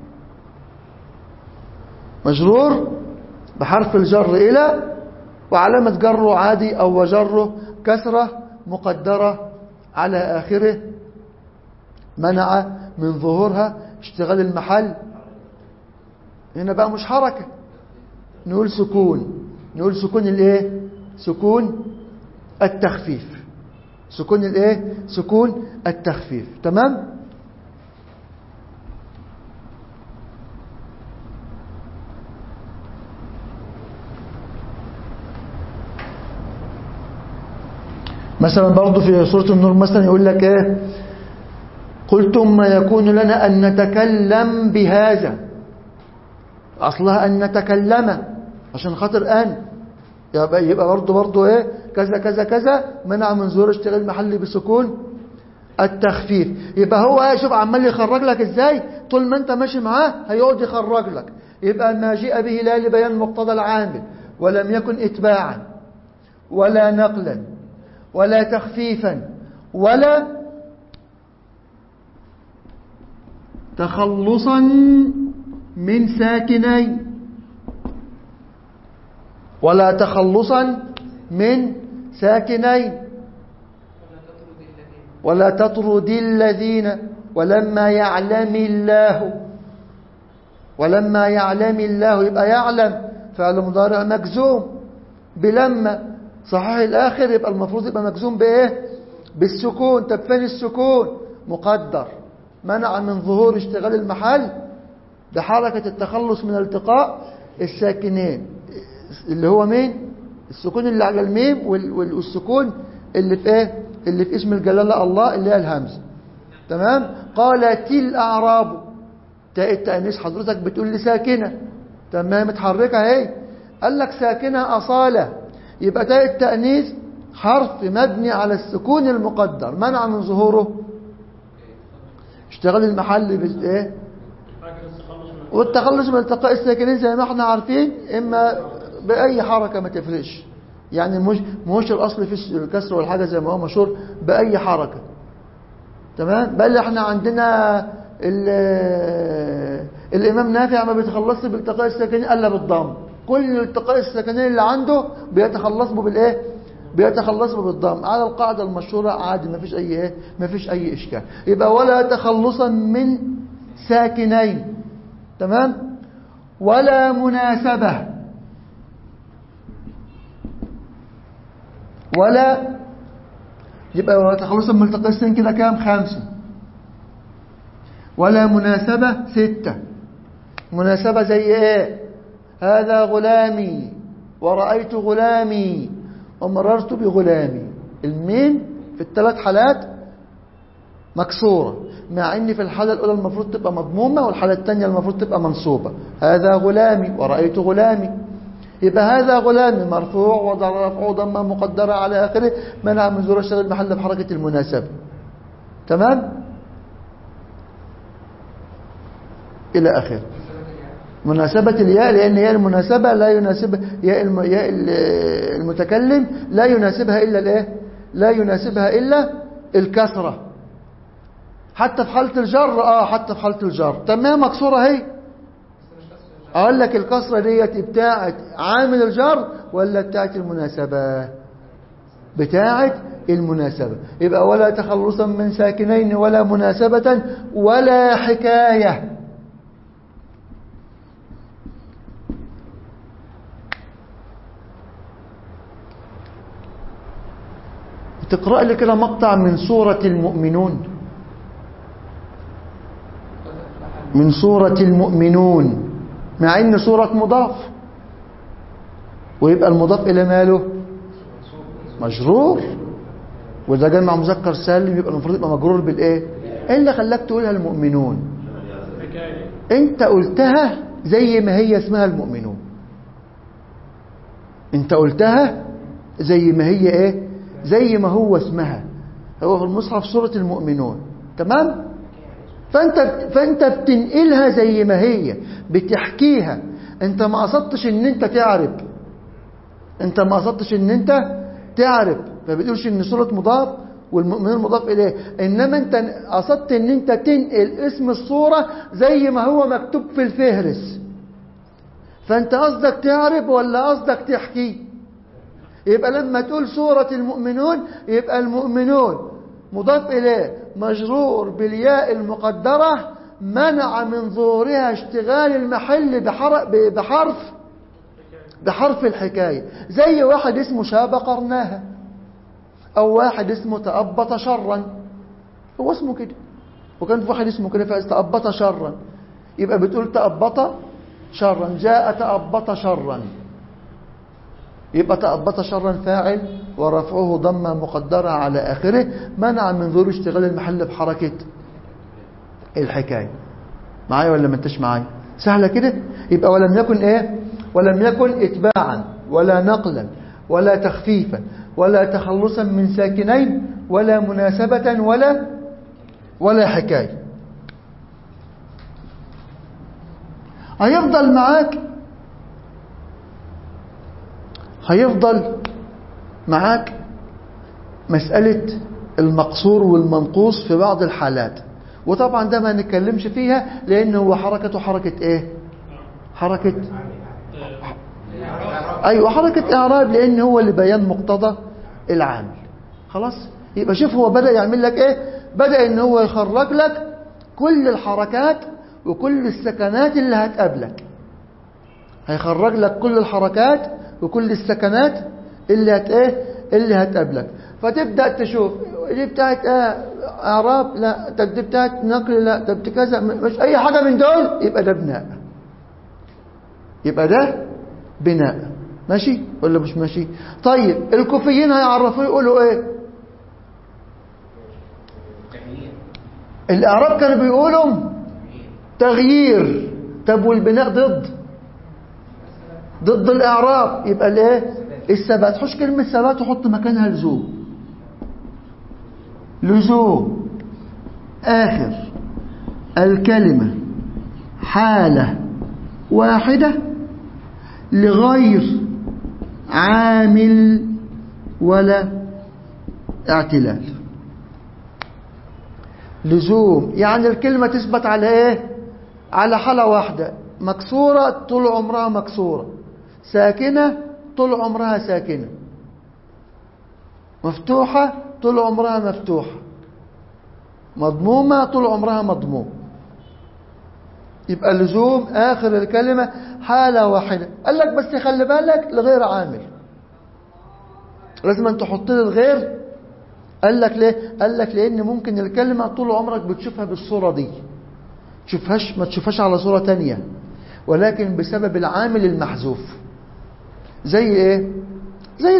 مجرور بحرف الجر الى، وعلامة جره عادي او وجره كسرة مقدرة على اخره منع من ظهورها اشتغال المحل. هنا بقى مش حركة، نقول سكون. نقول سكون الايه؟ سكون التخفيف. سكون الايه؟ سكون التخفيف. تمام. مثلا برضو في سورة النور مثلا يقول لك ايه؟ قلتم ما يكون لنا أن نتكلم بهذا. أصلها أن نتكلم عشان خاطر أن يبقى برضو ايه؟ كذا كذا كذا منع من ظهور اشتغال المحل بسكون التخفيف. يبقى هو شوف عمال يخرج لك ازاي، طول ما انت ماشي معاه هيقعد يخرج لك. يبقى ما جاء به لا لبيان مقتضى العامل ولم يكن اتباعا ولا نقلا ولا تخفيفا ولا تخلصا من ساكنين ولا تخلصا من ساكنين ولا تطرد الذين ولما يعلم الله. يبقى يعلم فعل مضارع مجزوم بلما صحيح الآخر، يبقى المفروض يبقى مجزوم بإيه؟ بالسكون. طب فين السكون؟ مقدر منع من ظهور اشتغال المحل بحركة التخلص من التقاء الساكنين، اللي هو مين؟ السكون اللي على الميم والسكون اللي في ايه؟ اللي في اسم الجلالة الله اللي هي الهمزة. تمام. قالت الأعراب، تاء التأنيث حضرتك بتقول لي ساكنة، تمام متحركة اهي. قال لك ساكنة أصالة، يبقى تاء التأنيث حرف مبني على السكون المقدر منع من ظهوره اشتغال المحل بالايه؟ والتخلص من التقاء الساكنين زي ما احنا عارفين، اما باي حركه ما تفرقش، يعني مش الاصل في الكسر والحاجه زي ما هو مشهور باي حركه. تمام. بل احنا عندنا الامام نافع ما بيتخلصش بالتقاء الساكنين الا بالضم. كل التقاء الساكنين اللي عنده بيتخلص بالايه؟ بيتخلص بالضم على القاعده المشهوره عادي، ما فيش اي ايه؟ ما فيش اي اشكال. يبقى ولا تخلصا من ساكنين. تمام. ولا مناسبة. ولا، يبقى تخلصا من التقاء السين كده كام؟ 5. ولا مناسبة 6. مناسبة زي ايه؟ هذا غلامي ورأيت غلامي ومررت بغلامي. الميم في ال3 حالات مكسورة، مع ان في الحالة الأولى المفروض تبقى مضمومة، والحالة الثانية المفروض تبقى منصوبة. هذا غلامي ورأيت غلامي. يبقى هذا غلامي مرفوع ورفعه ضمة مقدرة على آخره منع من ظهور الشغل المحل بحركة المناسبة. تمام؟ إلى آخره. مناسبة الياء، لأن ياء المناسبة لا يناسب ياء المتكلم لا يناسبها إلا الإيه؟ لا يناسبها إلا الكسرة. حتى في حالة الجر، حتى في حالة الجر تمام مكسورة هي. أقول لك الكسرة ديت بتاعت عامل الجر ولا بتاعت المناسبة؟ بتاعت المناسبة. يبقى ولا تخلصا من ساكنين ولا مناسبة ولا حكاية. تقرأ لي كده مقطع من سورة المؤمنون. من سورة المؤمنون، مع ان سورة مضاف، ويبقى المضاف الى ماله؟ مجرور، وإذا جمع مذكر سالم يبقى المفروض يبقى مجرور بالايه؟ ايه اللي خلاك تقولها المؤمنون؟ انت قلتها زي ما هي اسمها المؤمنون. انت قلتها زي ما هي ايه؟ زي ما هو اسمها. هو في المصحف سورة المؤمنون. تمام؟ فانت بتنقلها زي ما هي، بتحكيها. انت ما قصدتش ان انت تعرب، انت ما قصدتش ان انت تعرب، فبتقولش ان سورة مضاف والمؤمنون مضاف اليه، انما انت قصدت ان انت تنقل اسم السورة زي ما هو مكتوب في الفهرس. فانت قصدك تعرب ولا قصدك تحكي؟ يبقى لما تقول سورة المؤمنون يبقى المؤمنون مضاف إليه مجرور بالياء المقدرة منع من ظهورها اشتغال المحل بحرف الحكاية. زي واحد اسمه شاب قرناها، أو واحد اسمه تأبط شرا، هو اسمه كده، وكان في واحد اسمه كده تأبط شرا، يبقى بتقول تأبط شرا، جاء تأبط شرا، يبقى تأبط شرا فاعل ورفعه ضمة مقدرة على آخره منع من ظهور اشتغال المحل بحركة الحكاية. معايا ولا ما انتش معايا؟ سهلة كده. يبقى ولم يكن ايه؟ ولم يكن اتباعا ولا نقلا ولا تخفيفا ولا تخلصا من ساكنين ولا مناسبة ولا حكاية. هيفضل معاك مسألة المقصور والمنقوص في بعض الحالات، وطبعا ده ما نتكلمش فيها لأنه هو حركة ايه؟ حركة ايوه حركة اعراب، لأن هو اللي بيان مقتضى العامل. خلاص؟ يبقى شوف هو بدأ يعمل لك ايه؟ بدأ ان هو يخرج لك كل الحركات وكل السكنات اللي هتقابلك. هيخرج لك كل الحركات وكل السكنات اللي هتقابلك. فتبدأ تشوف دي بتاعت اعراب، لا طب دي بتاعت نقل، لا طب كذا، مش اي حاجة من دول، يبقى ده بناء. يبقى ده بناء. ماشي ولا مش ماشي؟ طيب الكوفيين هيعرفوا يقولوا ايه؟ الاعراب كانوا بيقولوا تغيير. طب والبناء ضد الاعراب، يبقى الايه؟ الثبات. حش كلمة ثبات وحط مكانها لزوم آخر الكلمة حالة واحدة لغير عامل ولا اعتلال. لزوم يعني الكلمة تثبت على ايه؟ على حالة واحدة، مكسورة طول عمرها مكسورة، ساكنة طول عمرها ساكنة، مفتوحة طول عمرها مفتوحة، مضمومة طول عمرها مضموم. يبقى لزوم آخر الكلمة حالة واحدة. قال لك بس خلي بالك لغير عامل. لازم أن تحط لي الغير. قال لك ليه؟ قال لك لأن ممكن الكلمة طول عمرك بتشوفها بالصورة دي، ما تشوفهاش على صورة تانية، ولكن بسبب العامل المحذوف. زي ايه؟ زي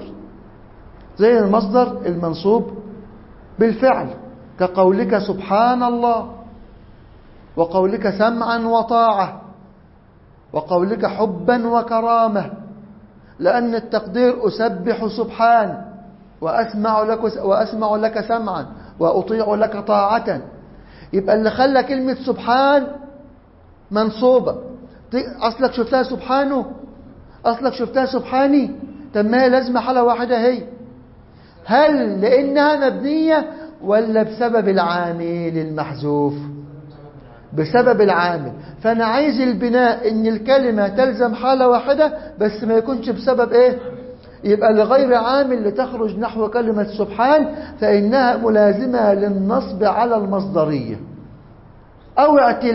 المصدر المنصوب بالفعل، كقولك سبحان الله، وقولك سمعا وطاعة، وقولك حبا وكرامة، لأن التقدير أسبح سبحان، وأسمع لك سمعا، وأطيع لك طاعة. يبقى اللي خلى كلمة سبحان منصوبة، أصلك شفتها سبحانه، أصلك شفتها سبحاني. طب ما هي لازمة حالة واحدة هي. هل لأنها مبنية ولا بسبب العامل المحذوف؟ بسبب العامل. فأنا عايز البناء إن الكلمة تلزم حالة واحدة بس ما يكونش بسبب إيه؟ يبقى لغير عامل لتخرج نحو كلمة سبحان فإنها ملازمة للنصب على المصدرية، أو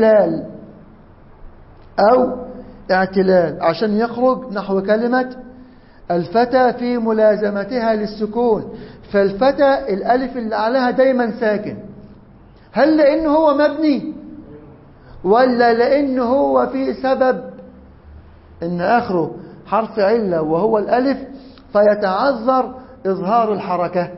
اعتلال عشان يخرج نحو كلمة الفتى في ملازمتها للسكون. فالفتى الألف اللي عليها دايما ساكن. هل لأنه هو مبني ولا لأنه هو في سبب إن آخره حرف علة وهو الألف فيتعذر إظهار الحركة؟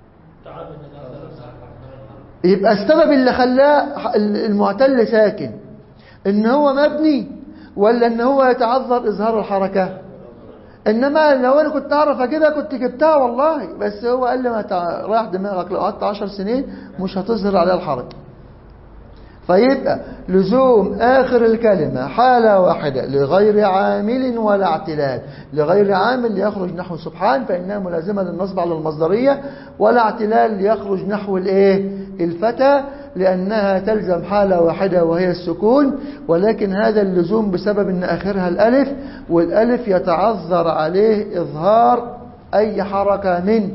يبقى السبب اللي خلاه المعتل ساكن إن هو مبني ولا إن هو يتعذر إظهار الحركة؟ إنما لو أنا كنت أعرف كده كنت جبتها والله، بس هو قال لي ما رايح دماغك، لو قعدت 10 سنين مش هتظهر عليها الحركة. فيبقى لزوم آخر الكلمة حالة واحدة لغير عامل ولا اعتلال. لغير عامل يخرج نحو سبحان فإنها ملازمة للنصب على المصدرية، ولا اعتلال يخرج نحو الفتى لأنها تلزم حالة واحدة وهي السكون. ولكن هذا اللزوم بسبب أن آخرها الألف، والألف يتعذر عليه إظهار أي حركة من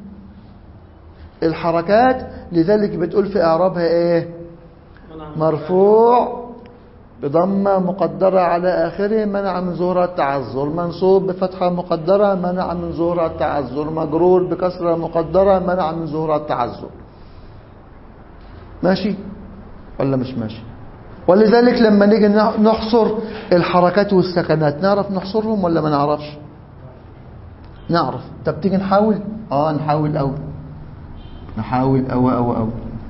الحركات. لذلك بتقول في إعرابها إيه؟ مرفوع بضمة مقدرة على آخره منع من ظهور التعذر، منصوب بفتحة مقدرة منع من ظهور التعذر، مجرور بكسرة مقدرة منع من ظهور التعذر. ماشي ولا مش ماشي؟ ولذلك لما نيجي نحصر الحركات والسكنات نعرف نحصرهم ولا ما نعرفش؟ نعرف. طب تيجي نحاول؟ نحاول أو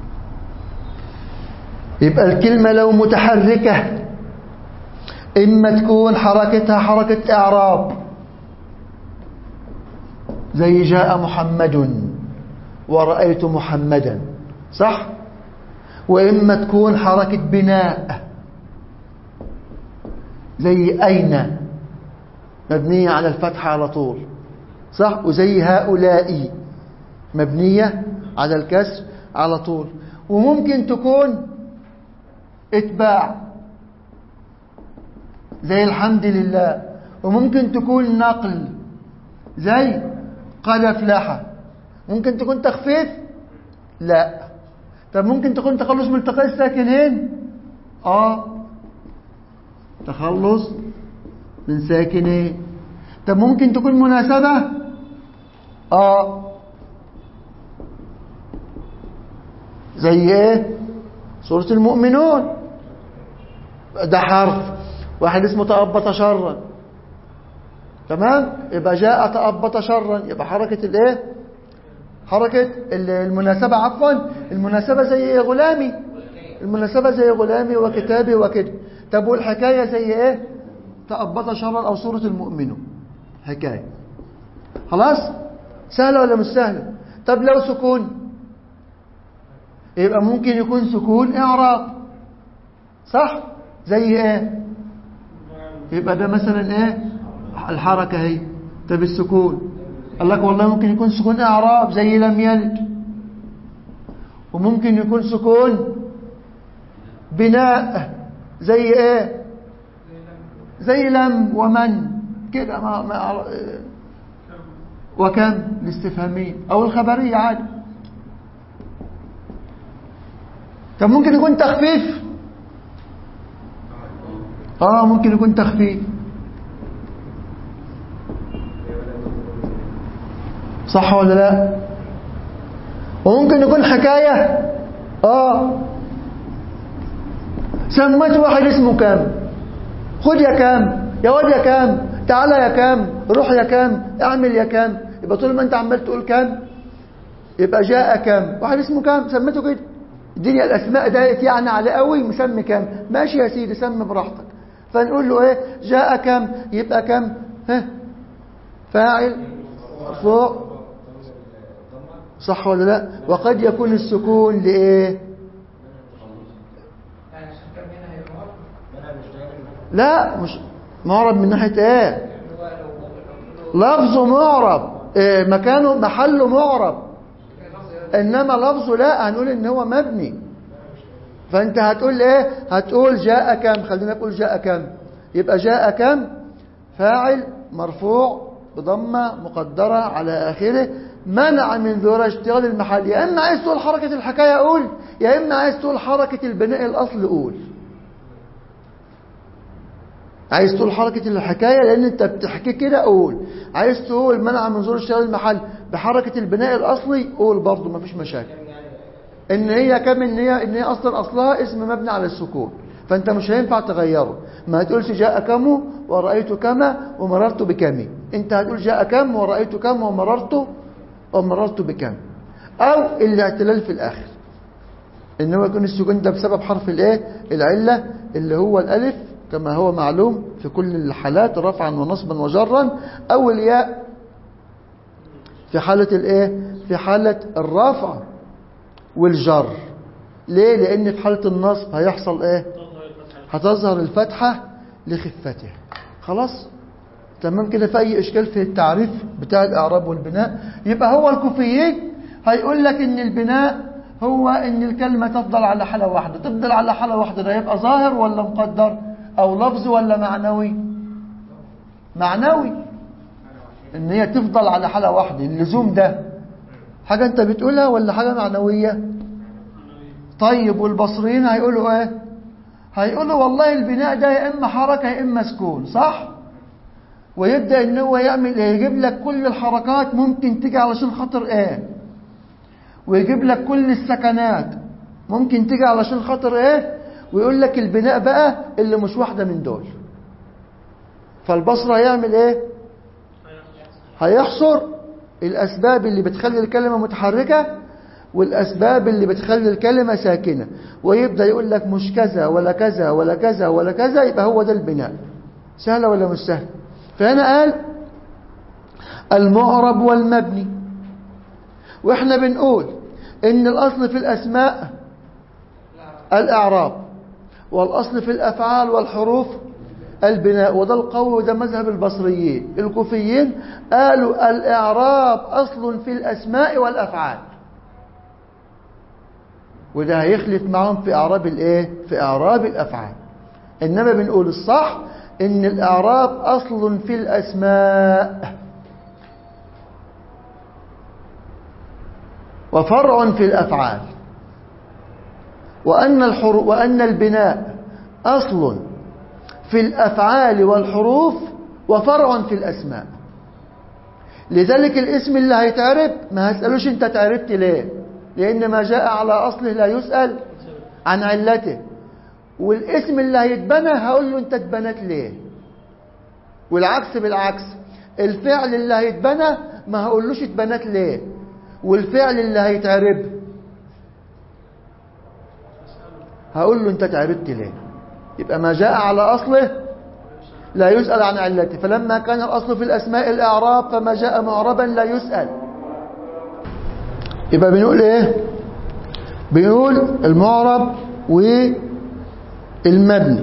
يبقى الكلمة لو متحركة إما تكون حركتها حركة إعراب زي جاء محمد ورأيت محمدا، صح؟ وإما تكون حركة بناء زي أين مبنية على الفتح على طول، صح؟ وزي هؤلاء مبنية على الكسر على طول. وممكن تكون اتباع زي الحمد لله، وممكن تكون نقل زي قد أفلح. ممكن تكون تخفيف؟ لا. طب ممكن تكون تخلص من التقاء الساكنين؟ تخلص من ساكنين. طب ممكن تكون مناسبة؟ زي ايه؟ سورة المؤمنون ده حرف واحد اسمه تأبط شرا، تمام؟ يبقى جاء تأبط شرا، يبقى حركة الايه؟ حركة المناسبة، عفوا المناسبة زي ايه؟ غلامي. المناسبة زي غلامي وكتابي وكده. طب والحكاية زي ايه؟ تأبط شرا او سورة المؤمنون حكاية. خلاص؟ سهلة ولا مش سهلة؟ طب لو سكون يبقى ممكن يكون سكون إعراب، صح؟ زي ايه؟ يبقى ده مثلا ايه؟ الحركة هي. طب السكون قال لك والله ممكن يكون سكون إعراب زي لم يلد، وممكن يكون سكون بناء زي ايه؟ زي لم ومن كده وكم الاستفهامية او الخبرية عادي. طب ممكن يكون تخفيف؟ ممكن يكون تخفيف. صح ولا لا؟ وممكن يكون حكاية سميت واحد اسمه كام، خد يا كام، يا واد يا كام، تعالى يا كام، روح يا كام، اعمل يا كام. يبقى طول ما انت عمال تقول كام يبقى جاء كام، واحد اسمه كام سميته كده. الدنيا الاسماء دايت يعني على قوي مسمي كام، ماشي يا سيدي سمي براحتك. فنقول له ايه؟ جاء كام، يبقى كام فاعل مرفوع، صح ولا لا؟ وقد يكون السكون لايه؟ لا مش معرب من ناحيه ايه؟ لفظه معرب، مكانه محله معرب، انما لفظه لا، هنقول ان هو مبني. فانت هتقول ايه؟ هتقول جاء كم، خلينا نقول جاء كم، يبقى جاء كم فاعل مرفوع بضمه مقدره على اخره منع من ظهور اشتغال المحل. يا اما عايز تقول حركه الحكايه قول، يا اما عايز تقول حركه البناء الاصل قول. عايز تقول حركه الحكايه لان انت بتحكي كده قول، عايز تقول منع من ظهور اشتغال المحل بحركه البناء الاصلي قول برضه مفيش مشاكل. ان هي كم، ان هي اصلها اسم مبني على السكون، فانت مش هينفع تغيره. ما هتقولش جاء كم ورأيت كما ومررت بكم، انت هتقول جاء كم ورأيت كم ومررت بكم. او الاعتلال في الاخر، ان هو يكون السكون ده بسبب حرف الايه؟ العله اللي هو الالف كما هو معلوم في كل الحالات رفعا ونصبا وجرا، او الياء في حاله الايه؟ في حاله الرفع والجر. ليه؟ لان في حاله النصب هيحصل ايه؟ هتظهر الفتحه لخفته. خلاص تمام كده؟ في اي اشكال في التعريف بتاع الاعراب والبناء؟ يبقى هو الكوفيين هيقول لك ان البناء هو ان الكلمه تفضل على حاله واحده. تفضل على حاله واحده ده يبقى ظاهر ولا مقدر او لفظ ولا معنوي؟ معنوي، ان هي تفضل على حاله واحده. اللزوم ده حاجه انت بتقولها ولا حاجه معنويه؟ طيب والبصريين هيقولوا ايه؟ هيقولوا والله البناء ده يا اما حركه يا اما سكون، صح؟ ويبدا ان هو يعمل ايه؟ يجيب لك كل الحركات ممكن تيجي علشان خاطر ايه، ويجيب لك كل السكنات ممكن تيجي علشان خاطر ايه، ويقول لك البناء بقى اللي مش واحده من دول. فالبصره هيعمل ايه؟ هيحصر الاسباب اللي بتخلي الكلمه متحركه والاسباب اللي بتخلي الكلمه ساكنه، ويبدا يقول لك مش كذا ولا كذا ولا كذا ولا كذا، يبقى هو ده البناء. سهله ولا مش سهله؟ فهنا قال المعرب والمبني، واحنا بنقول ان الاصل في الاسماء الاعراب، والاصل في الافعال والحروف البناء، وده القول وده مذهب البصريين. الكوفيين قالوا الاعراب اصل في الاسماء والافعال، وده هيخلف معهم في اعراب الايه؟ في اعراب الافعال. انما بنقول الصح ان الاعراب اصل في الاسماء وفرع في الافعال، وان البناء اصل في الافعال والحروف وفرع في الاسماء. لذلك الاسم اللي هيتعرب ما هسألوش انت تعربت ليه، لان ما جاء على اصله لا يسأل عن علته. والاسم اللي هيتبنى هقول له انت اتبنت ليه. والعكس بالعكس، الفعل اللي هيتبنى ما هقولوش اتبنت ليه، والفعل اللي هيتعرب هقول له انت تعربت ليه. يبقى ما جاء على اصله لا يسأل عن علته. فلما كان الاصل في الاسماء الاعراب فما جاء معربا لا يسأل. يبقى بنقول ايه؟ بنقول المعرب والمبني.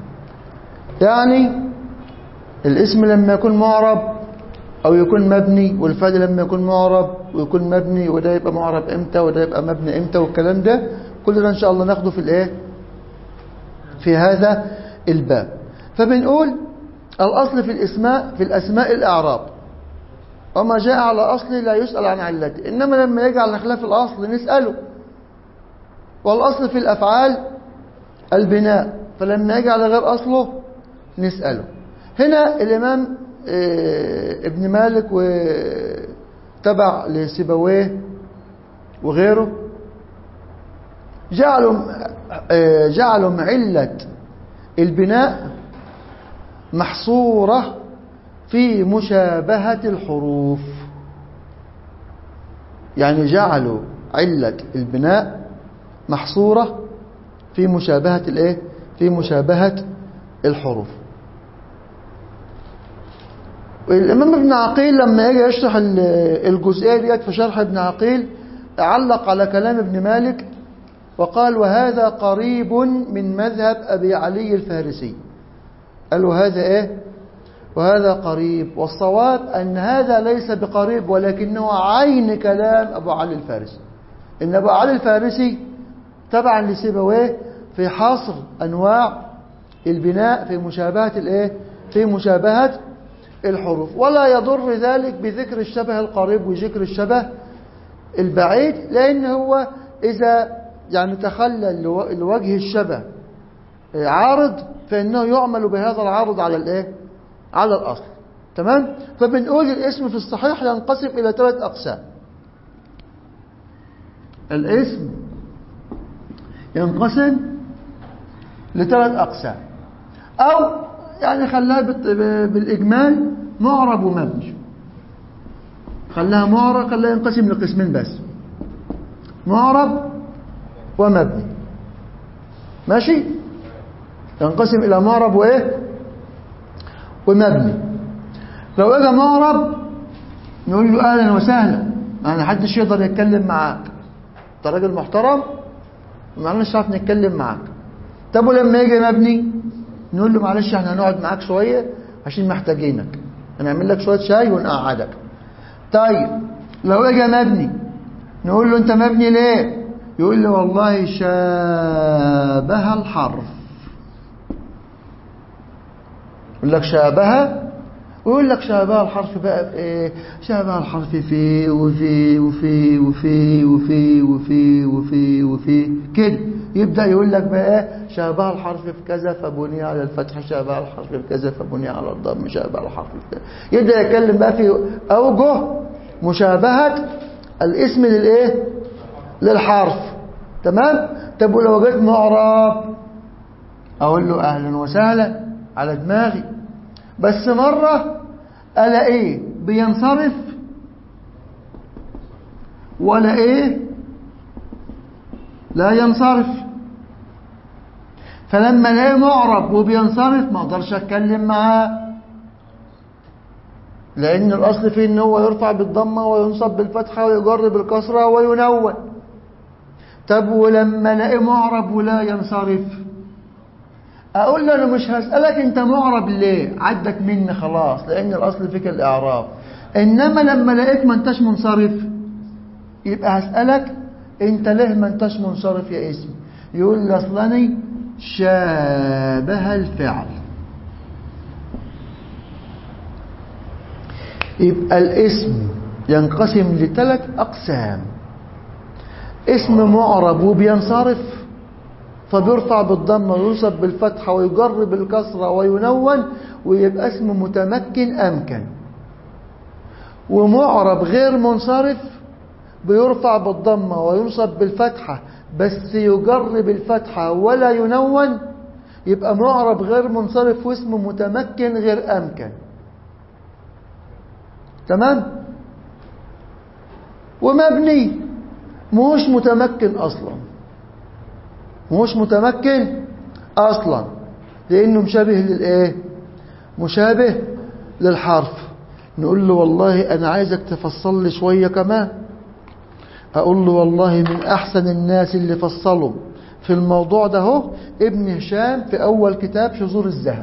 يعني الاسم لما يكون معرب او يكون مبني، والفعل لما يكون معرب ويكون مبني، وده يبقى معرب امتى وده يبقى مبني امتى، والكلام ده كل ده ان شاء الله ناخده في الايه؟ في هذا الباب. فبنقول الاصل في الاسماء الاعراب، وما جاء على اصله لا يسأل عن علته. انما لما يجي على خلاف الاصل نسأله. والاصل في الافعال البناء، فلما يجي على غير اصله نسأله. هنا الامام ابن مالك تبع لسيبويه وغيره، جعلوا علة البناء محصورة في مشابهة الحروف. يعني جعلوا علة البناء محصورة في مشابهة الايه؟ في مشابهة الحروف. الإمام ابن عقيل لما يجي يشرح الجزئية ديت في شرح ابن عقيل علق على كلام ابن مالك وقال: وهذا قريب من مذهب أبي علي الفارسي. قالوا هذا إيه؟ وهذا قريب، والصواب أن هذا ليس بقريب ولكنه عين كلام أبو علي الفارسي. إن أبو علي الفارسي تبعا لسيبويه في حصر أنواع البناء في مشابهة الإيه؟ في مشابهة الحروف، ولا يضر ذلك بذكر الشبه القريب وذكر الشبه البعيد، لأن هو إذا يعني تخلل لوجه الشبه عارض فإنه يعمل بهذا العارض على الإيه؟ على الأصل. تمام؟ فبنقول الاسم في الصحيح ينقسم إلى 3 أقسام. الاسم ينقسم ل3 أقسام، أو يعني خلاها بالإجمال معرب ومبني. خلاها معرب، خلاها ينقسم لقسمين بس، معرب ومبني. ماشي؟ ينقسم إلى معرب وإيه؟ ومبني. لو اجى معرب نقول له اهلا وسهلا، يعني محدش يقدر يتكلم معاك، انت راجل محترم معلش عارف نتكلم معاك. طب ولما يجي مبني نقول له معلش احنا هنقعد معاك شويه عشان محتاجينك، هنعمل لك شويه شاي ونقعدك. طيب لو اجى مبني نقول له انت مبني ليه؟ يقول له والله شابه الحرف. يقول لك شابه، ويقول لك شابه الحرف بقى في ايه؟ شابه الحرف في وفي وفي وفي وفي وفي وفي وفي كده. يبدأ يقول لك بقى ايه؟ شابه الحرف في كذا فبني على الفتح، شابه الحرف في كذا فبني على الضم، شابه الحرف في كذا. يبدأ يتكلم بقى في أوجه مشابهة الاسم للايه؟ للحرف. تمام؟ طب ولو جيت معرب اقول له اهلا وسهلا على دماغي، بس مرة الاقيه بينصرف ولا ايه لا ينصرف. فلما الاقيه معرب وبينصرف ما اقدرش اتكلم معاه، لان الاصل فيه ان هو يرفع بالضمه وينصب بالفتحه ويجر بالكسره وينون. طب ولما الاقيه معرب ولا ينصرف اقول له انا مش هسالك انت معرب ليه، عدك مني خلاص، لان الاصل فيك الاعراب. انما لما لقيت ما انتش منصرف يبقى هسالك انت ليه ما انتش منصرف يا اسمي؟ يقول لي اصلني شابه الفعل. يبقى الاسم ينقسم ل3 أقسام: اسم معرب وبينصرف فبيرفع بالضمه وينصب بالفتحه ويجر بالكسره وينون ويبقى اسم متمكن امكن. ومعرب غير منصرف بيرفع بالضمه وينصب بالفتحه بس يجر بالفتحه ولا ينون، يبقى معرب غير منصرف واسم متمكن غير امكن. تمام؟ ومبني مش متمكن اصلا، مش متمكن اصلا لانه مشابه للايه؟ مشابه للحرف. نقول له والله انا عايزك تفصل لي شويه كمان. اقول له والله من احسن الناس اللي فصلوا في الموضوع ده هو ابن هشام في اول كتاب شذور الذهب.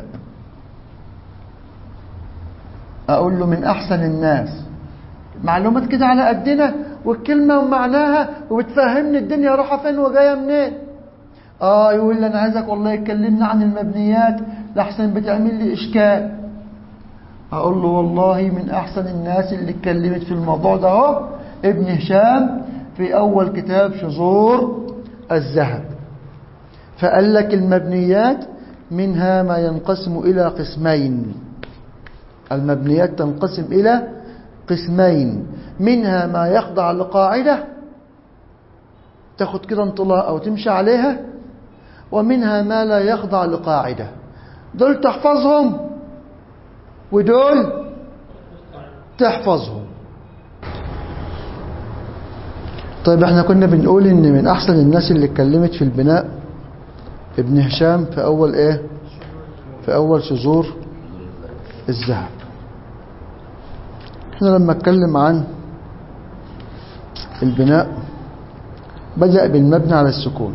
اقول له من احسن الناس، معلومات كده على قدنا والكلمه ومعناها وبتفهمني الدنيا رايحه فين وجايه منين. يقول لي انا عايزك والله يكلمنا عن المبنيات لحسن بتعمل لي اشكال. اقول له والله من احسن الناس اللي اتكلمت في الموضوع ده هو ابن هشام في اول كتاب شذور الذهب. فقال لك المبنيات منها ما ينقسم الى قسمين. المبنيات تنقسم الى قسمين، منها ما يخضع لقاعدة تاخد كده انطلاق أو تمشي عليها، ومنها ما لا يخضع لقاعدة. دول تحفظهم ودول تحفظهم. طيب احنا كنا بنقول ان من احسن الناس اللي اتكلمت في البناء ابن هشام في اول ايه، في اول شذور الذهب. احنا لما اتكلم عن البناء بدأ بالمبنى على السكون.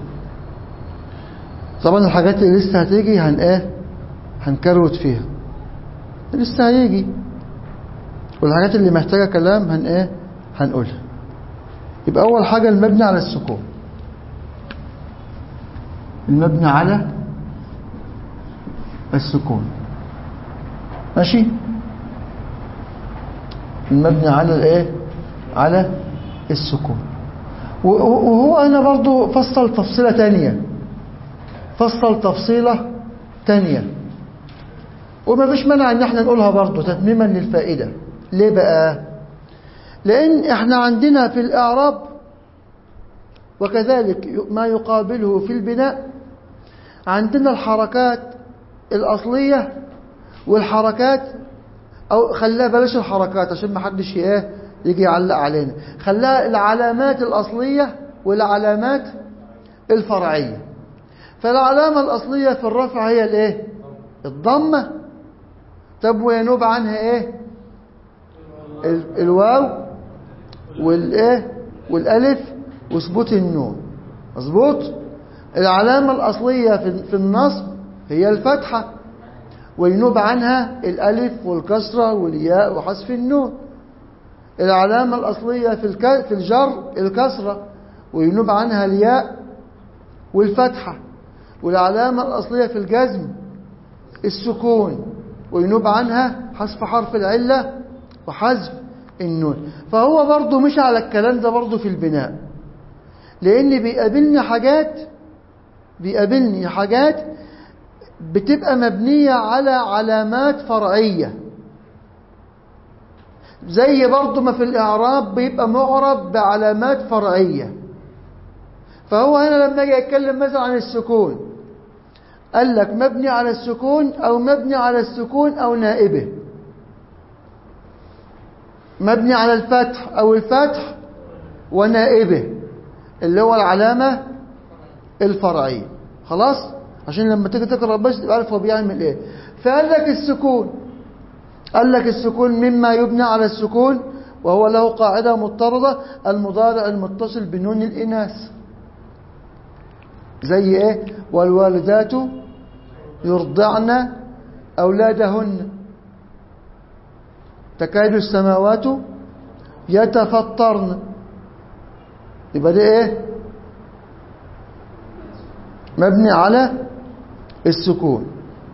طبعا الحاجات اللي لسه هتيجي هنكروت فيها، لسه هيجي، والحاجات اللي محتاجة كلام هنقولها. يبقى أول حاجة المبنى على السكون، المبنى على السكون، ماشي. المبنى على على السكون. وهو أنا برضو فصل تفصيلة تانية، وما فيش مانع ان احنا نقولها برضو تتميما للفائدة. ليه بقى؟ لان احنا عندنا في الاعراب وكذلك ما يقابله في البناء عندنا الحركات الاصلية والحركات، او خليها بلاش الحركات عشان ما حدش يجي يعلق علينا، خليها العلامات الاصلية والعلامات الفرعية. فالعلامة الاصلية في الرفع هي الضمة. طب وينوب عنها الواو والالف وثبوت النون، مظبوط. العلامة الأصلية في النصب هي الفتحة، وينوب عنها الالف والكسرة والياء وحذف النون. العلامة الأصلية في الجر الكسرة، وينوب عنها الياء والفتحة. والعلامة الأصلية في الجزم السكون، وينوب عنها حذف حرف العلة وحذف النون. فهو برضو مش على الكلام ده برضو في البناء، لأن بيقابلني حاجات بتبقى مبنية على علامات فرعية، زي برضو ما في الإعراب بيبقى معرب بعلامات فرعية. فهو هنا لما يجي يتكلم مثلا عن السكون قال لك مبني على السكون أو مبني على السكون أو نائبه، مبني على الفتح أو الفتح ونائبه اللي هو العلامة الفرعية. خلاص، عشان لما تيجي تقرأ بس تعرف هو بيعمل ايه. فقال لك السكون، قال لك السكون مما يبنى على السكون وهو له قاعدة مضطردة، المضارع المتصل بنون الإناث، زي والوالدات يرضعن أولادهن، تكاد السماوات يتفطرن. يبقى ده مبني على السكون.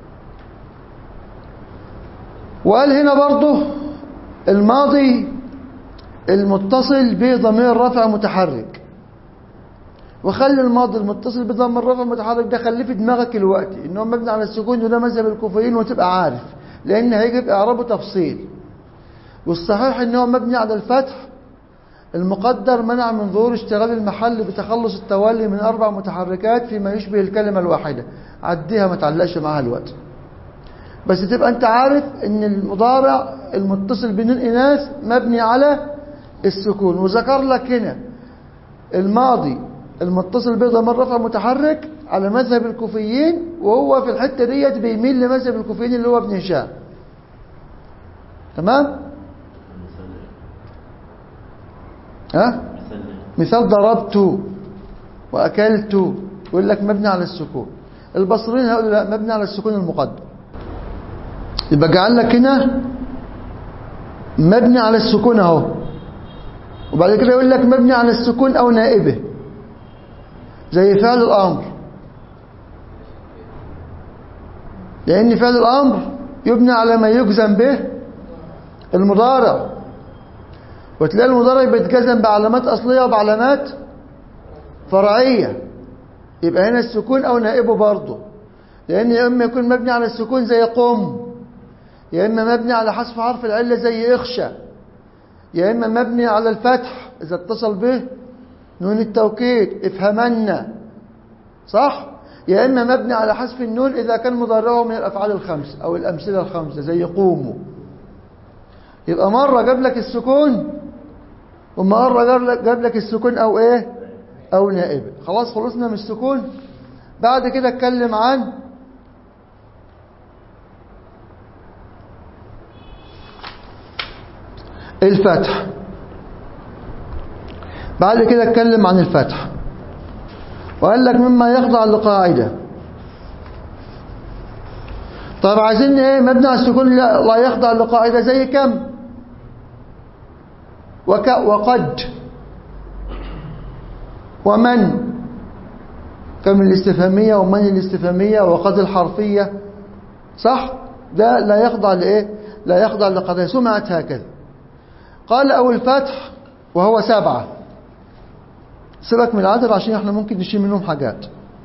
وقال هنا برضه الماضي المتصل بضمير رفع متحرك، وخلي الماضي المتصل بضمير رفع متحرك ده خليه في دماغك دلوقتي انه مبني على السكون، وده مذهب الكوفيين، وتبقى عارف لان هيجي اعرابه تفصيل. والصحيح انه مبني على الفتح المقدر منع من ظهور اشتغال المحل بتخلص التوالي من 4 متحركات فيما يشبه الكلمة الواحدة. عديها ما تعلقش معها الوقت، بس تبقى انت عارف ان المضارع المتصل بين الإناث مبني على السكون. وذكر لك هنا الماضي المتصل بضمير رفع متحرك على مذهب الكوفيين، وهو في الحتة ديت بيميل لمذهب الكوفيين اللي هو ابن هشام. تمام؟ مثال ضربت وأكلت، يقول لك مبني على السكون. البصريين هيقولوا لا، مبني على السكون المقدم. يبقى جعل لك هنا مبني على السكون اهو، وبعد كده يقول لك مبني على السكون أو نائبه، زي فعل الأمر، لأن فعل الأمر يبني على ما يجزم به المضارع، وتلاقي المضارع بيتجزم بعلامات أصلية وبعلامات فرعية. يبقى هنا السكون أو نائبه برضه، لأن يا إما يكون مبني على السكون زي قم، يا إما مبني على حذف حرف العلة زي اخشى، يا إما مبني على الفتح إذا اتصل به نون التوكيد افهمنا، صح؟ يا إما مبني على حذف النون إذا كان مضارعه من الأفعال الخمس أو الأمثلة الخمسة زي قوموا. يبقى مرة جاب لك السكون ومرة جاب لك السكون أو إيه أو نائب. خلاص خلصنا من السكون. بعد كده اتكلم عن الفتح. بعد كده اتكلم عن الفتح وقال لك مما يخضع لقاعدة. طيب عايزين ايه؟ مبني على السكون لا يخضع لقاعدة زي كم وقد ومن. كم الاستفهامية ومن الاستفهامية وقد الحرفية، صح؟ ده لا يخضع لإيه؟ لا يخضع لقاعدة، سمعت هكذا. قال أو الفتح وهو 7. سيبك من العدد عشان احنا ممكن نشيل منهم حاجات.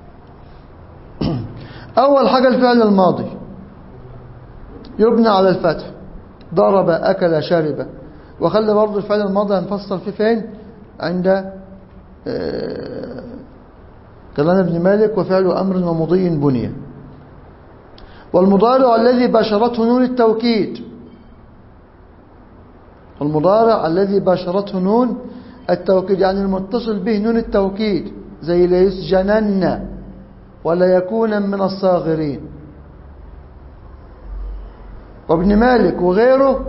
أول حاجة الفعل الماضي يبنى على الفتح، ضرب أكل شرب. وخلي برضو الفعل الماضي هنفصل فيه فين؟ عند كلام ابن مالك وفعل أمر ومضي بنية. والمضارع الذي باشرته نون التوكيد، المضارع الذي باشرته نون التوكيد يعني المتصل به نون التوكيد زي ليسجنن ولا يكون من الصاغرين. وابن مالك وغيره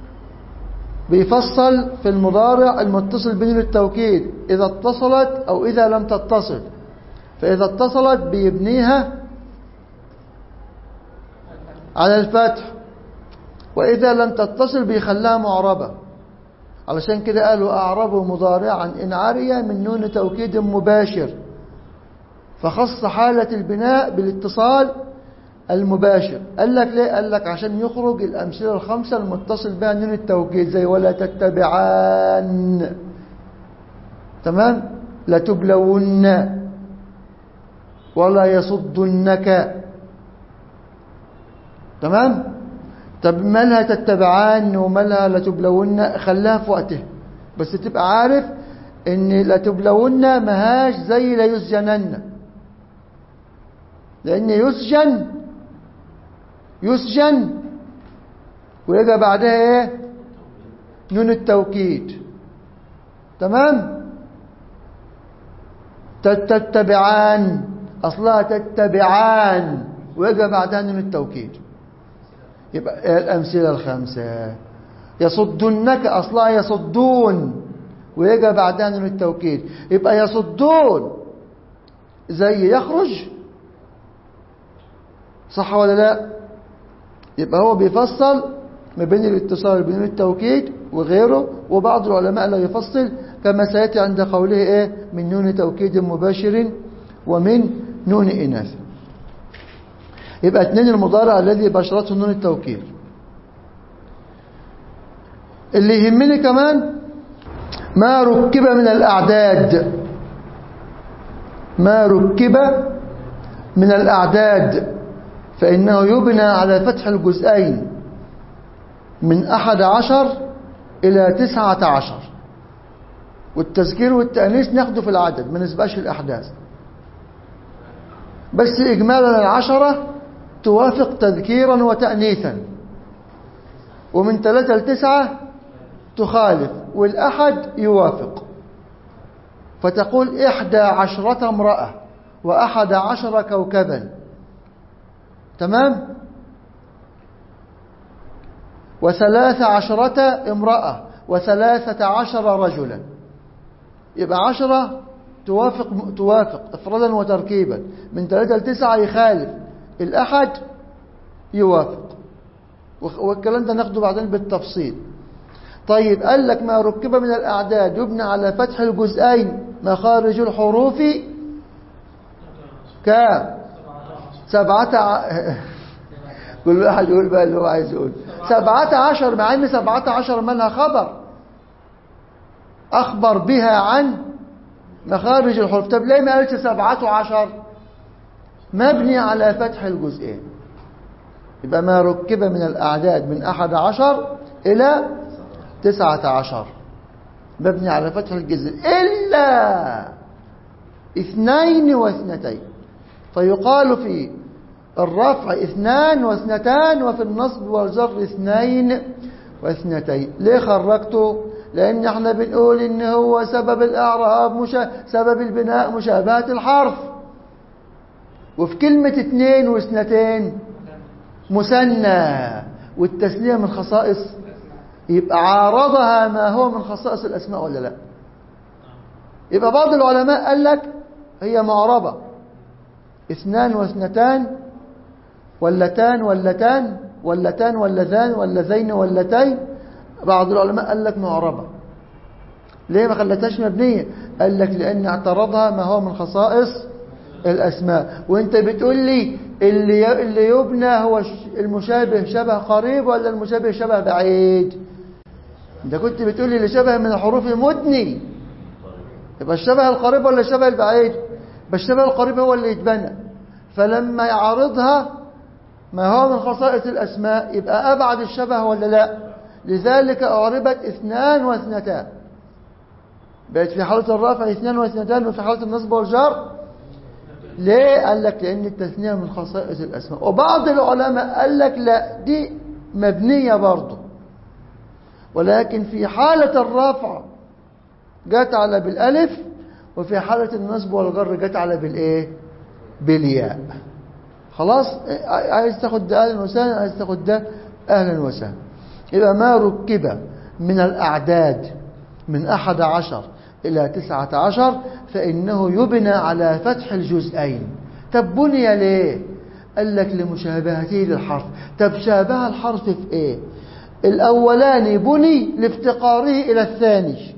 بيفصل في المضارع المتصل بنون التوكيد إذا اتصلت أو إذا لم تتصل. فإذا اتصلت بيبنيها على الفتح، وإذا لم تتصل بيخليها معربة. علشان كده قالوا أعربوا مضارعا إن عري من نون توكيد مباشر، فخص حالة البناء بالاتصال المباشر. قال لك ليه؟ قال لك عشان يخرج الأمثلة الخمسة المتصل بها نون التوكيد زي ولا تتبعان، تمام؟ لا تبلون ولا يصدنك، تمام؟ طب مالها تتبعان ومالها لا تبلون؟ خلاها في وقته، بس تبقى عارف ان لا تبلون مهاش زي لا يسجنن، لان يسجن ويجي بعدها ايه؟ نون التوكيد، تمام؟ تتبعان اصلها تتبعان ويجي بعدها نون التوكيد. يبقى الأمثلة الخمسة. يصدنك أصلها يصدون ويجي بعدها نون التوكيد. يبقى يصدون زي يخرج، صح ولا لا؟ يبقى هو بيفصل ما بين الاتصال بين التوكيد وغيره. وبعض العلماء لا يفصل كما سيأتي عند قوله ايه؟ من نون توكيد مباشر ومن نون إناث. يبقى 2 المضارع الذي باشرته نون التوكيد. اللي يهمني كمان ما ركب من الأعداد، ما ركب من الأعداد فإنه يبنى على فتح الجزئين من 11 إلى 19. والتذكير والتأنيث ناخده في العدد ما نسبقش الأحداث، بس إجمالا 10 توافق تذكيرا وتأنيثا، ومن 3 ل 9 تخالف، والأحد يوافق. فتقول 11 امرأة و11 كوكبا، تمام؟ و13 امرأة و13 رجلا. يبقى 10 توافق افرادا وتركيبا، من 3 ل 9 يخالف، الأحد يوافق. والكلام ده ناخده بعدين بالتفصيل. طيب قال لك ما ركب من الأعداد يبنى على فتح الجزئين مخارج الحروف كام؟ 7. كل واحد يقول بقى اللي هو عايز يقول 17، مع ان 17 منها خبر أخبر بها عن مخارج الحروف. طب ليه ما قالش 17؟ مبني على فتح الجزئين. يبقى ما ركب من الأعداد من 11 إلى 19 مبني على فتح الجزر إلا 2 و2، فيقال في الرفع 2 و2 وفي النصب والجر 2 و2. ليه خرجته؟ لأن احنا بنقول إن هو سبب الإعراب سبب البناء مشابهة الحرف، وفي كلمة 2 و2 مثنى، والتثنية من خصائص، يبقى عارضها ما هو من خصائص الأسماء ولا لا؟ يبقى بعض العلماء قال لك هي معربة 2 و2 ولتان ولتان ولتان ولذان ولذين ولتين. بعض العلماء قال لك معربة. ليه ما خلتهاش مبنية؟ قال لك لأن اعترضها ما هو من خصائص الأسماء. وانت بتقول لي اللي يبنى هو المشابه شبه قريب ولا المشابه شبه بعيد؟ انت كنت بتقول لي اللي شبه من الحروف المدني، يبقى الشبه القريب ولا الشبه البعيد؟ يبقى الشبه القريب هو اللي يتبنى. فلما يعارضها ما هو من خصائص الأسماء يبقى أبعد الشبه ولا لا؟ لذلك أعربت 2 و2، بقت في حالة الرفع 2 و2 وفي حالة النصب والجر. ليه؟ قال لك لأن التثنية من خصائص الأسماء. وبعض العلماء قال لك لا، دي مبنية برضه، ولكن في حالة الرفع جت على بالألف، وفي حالة النصب والجر جت على بالإيه؟ بالياء. خلاص؟ عايز تاخد ده أهلا وسهلا، عايز تاخد ده أهلا وسهلا. يبقى ما ركب من الأعداد من 11 إلى 19 فإنه يبنى على فتح الجزئين. طب بني ليه؟ قال لك لمشابهته للحرف. طب شابه الحرف في إيه؟ الأولاني بني لافتقاره إلى الثاني،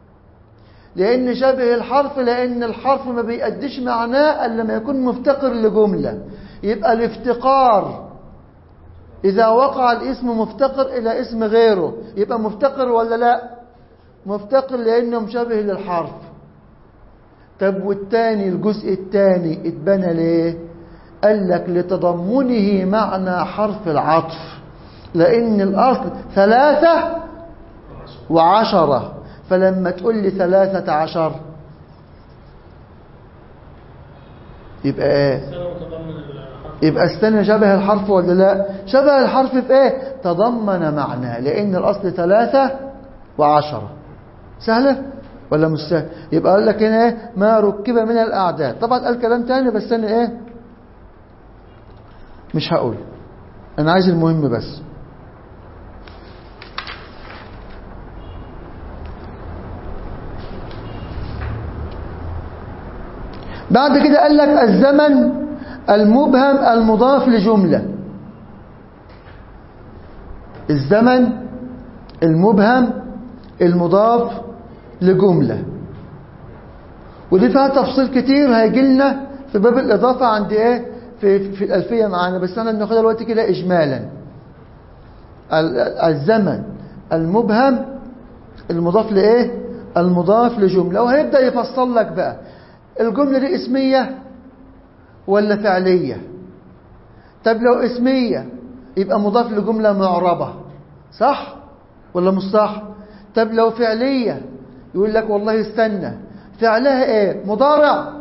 لأن شبه الحرف، لأن الحرف ما بيأديش معناه إلا لما يكون مفتقر لجملة. يبقى الافتقار إذا وقع الاسم مفتقر إلى اسم غيره يبقى مفتقر ولا لا؟ مفتقر لأنه مشابه للحرف. طب والتاني الجزء الثاني اتبنى ليه؟ قال لك لتضمنه معنى حرف العطف، لأن الأصل 3 و10، فلما تقول لي 13 يبقى ايه؟ يبقى الثاني شبه الحرف ولا لا؟ شبه الحرف في ايه؟ تضمن معنى، لأن الأصل 3 و10. سهلة ولا مش سهل؟ يبقى قال لك هنا ايه؟ ما ركب من الأعداد. طبعا قال كلام تاني بس انا ايه مش هقول، انا عايز المهم بس. بعد كده قال لك الزمن المبهم المضاف لجملة. الزمن المبهم المضاف لجملة، ودي فيها تفصيل كتير هيجي لنا في باب الإضافة عند ايه في الألفية معانا، بس انا بناخدها دلوقتي كده إجمالا. الزمن المبهم المضاف لإيه؟ المضاف لجملة. وهيبدأ يفصل لك بقى الجملة دي اسمية ولا فعلية. طب لو اسمية يبقى مضاف لجملة معربة، صح ولا مش صح؟ طب لو فعلية يقول لك والله استنى، فعلها ايه؟ مضارع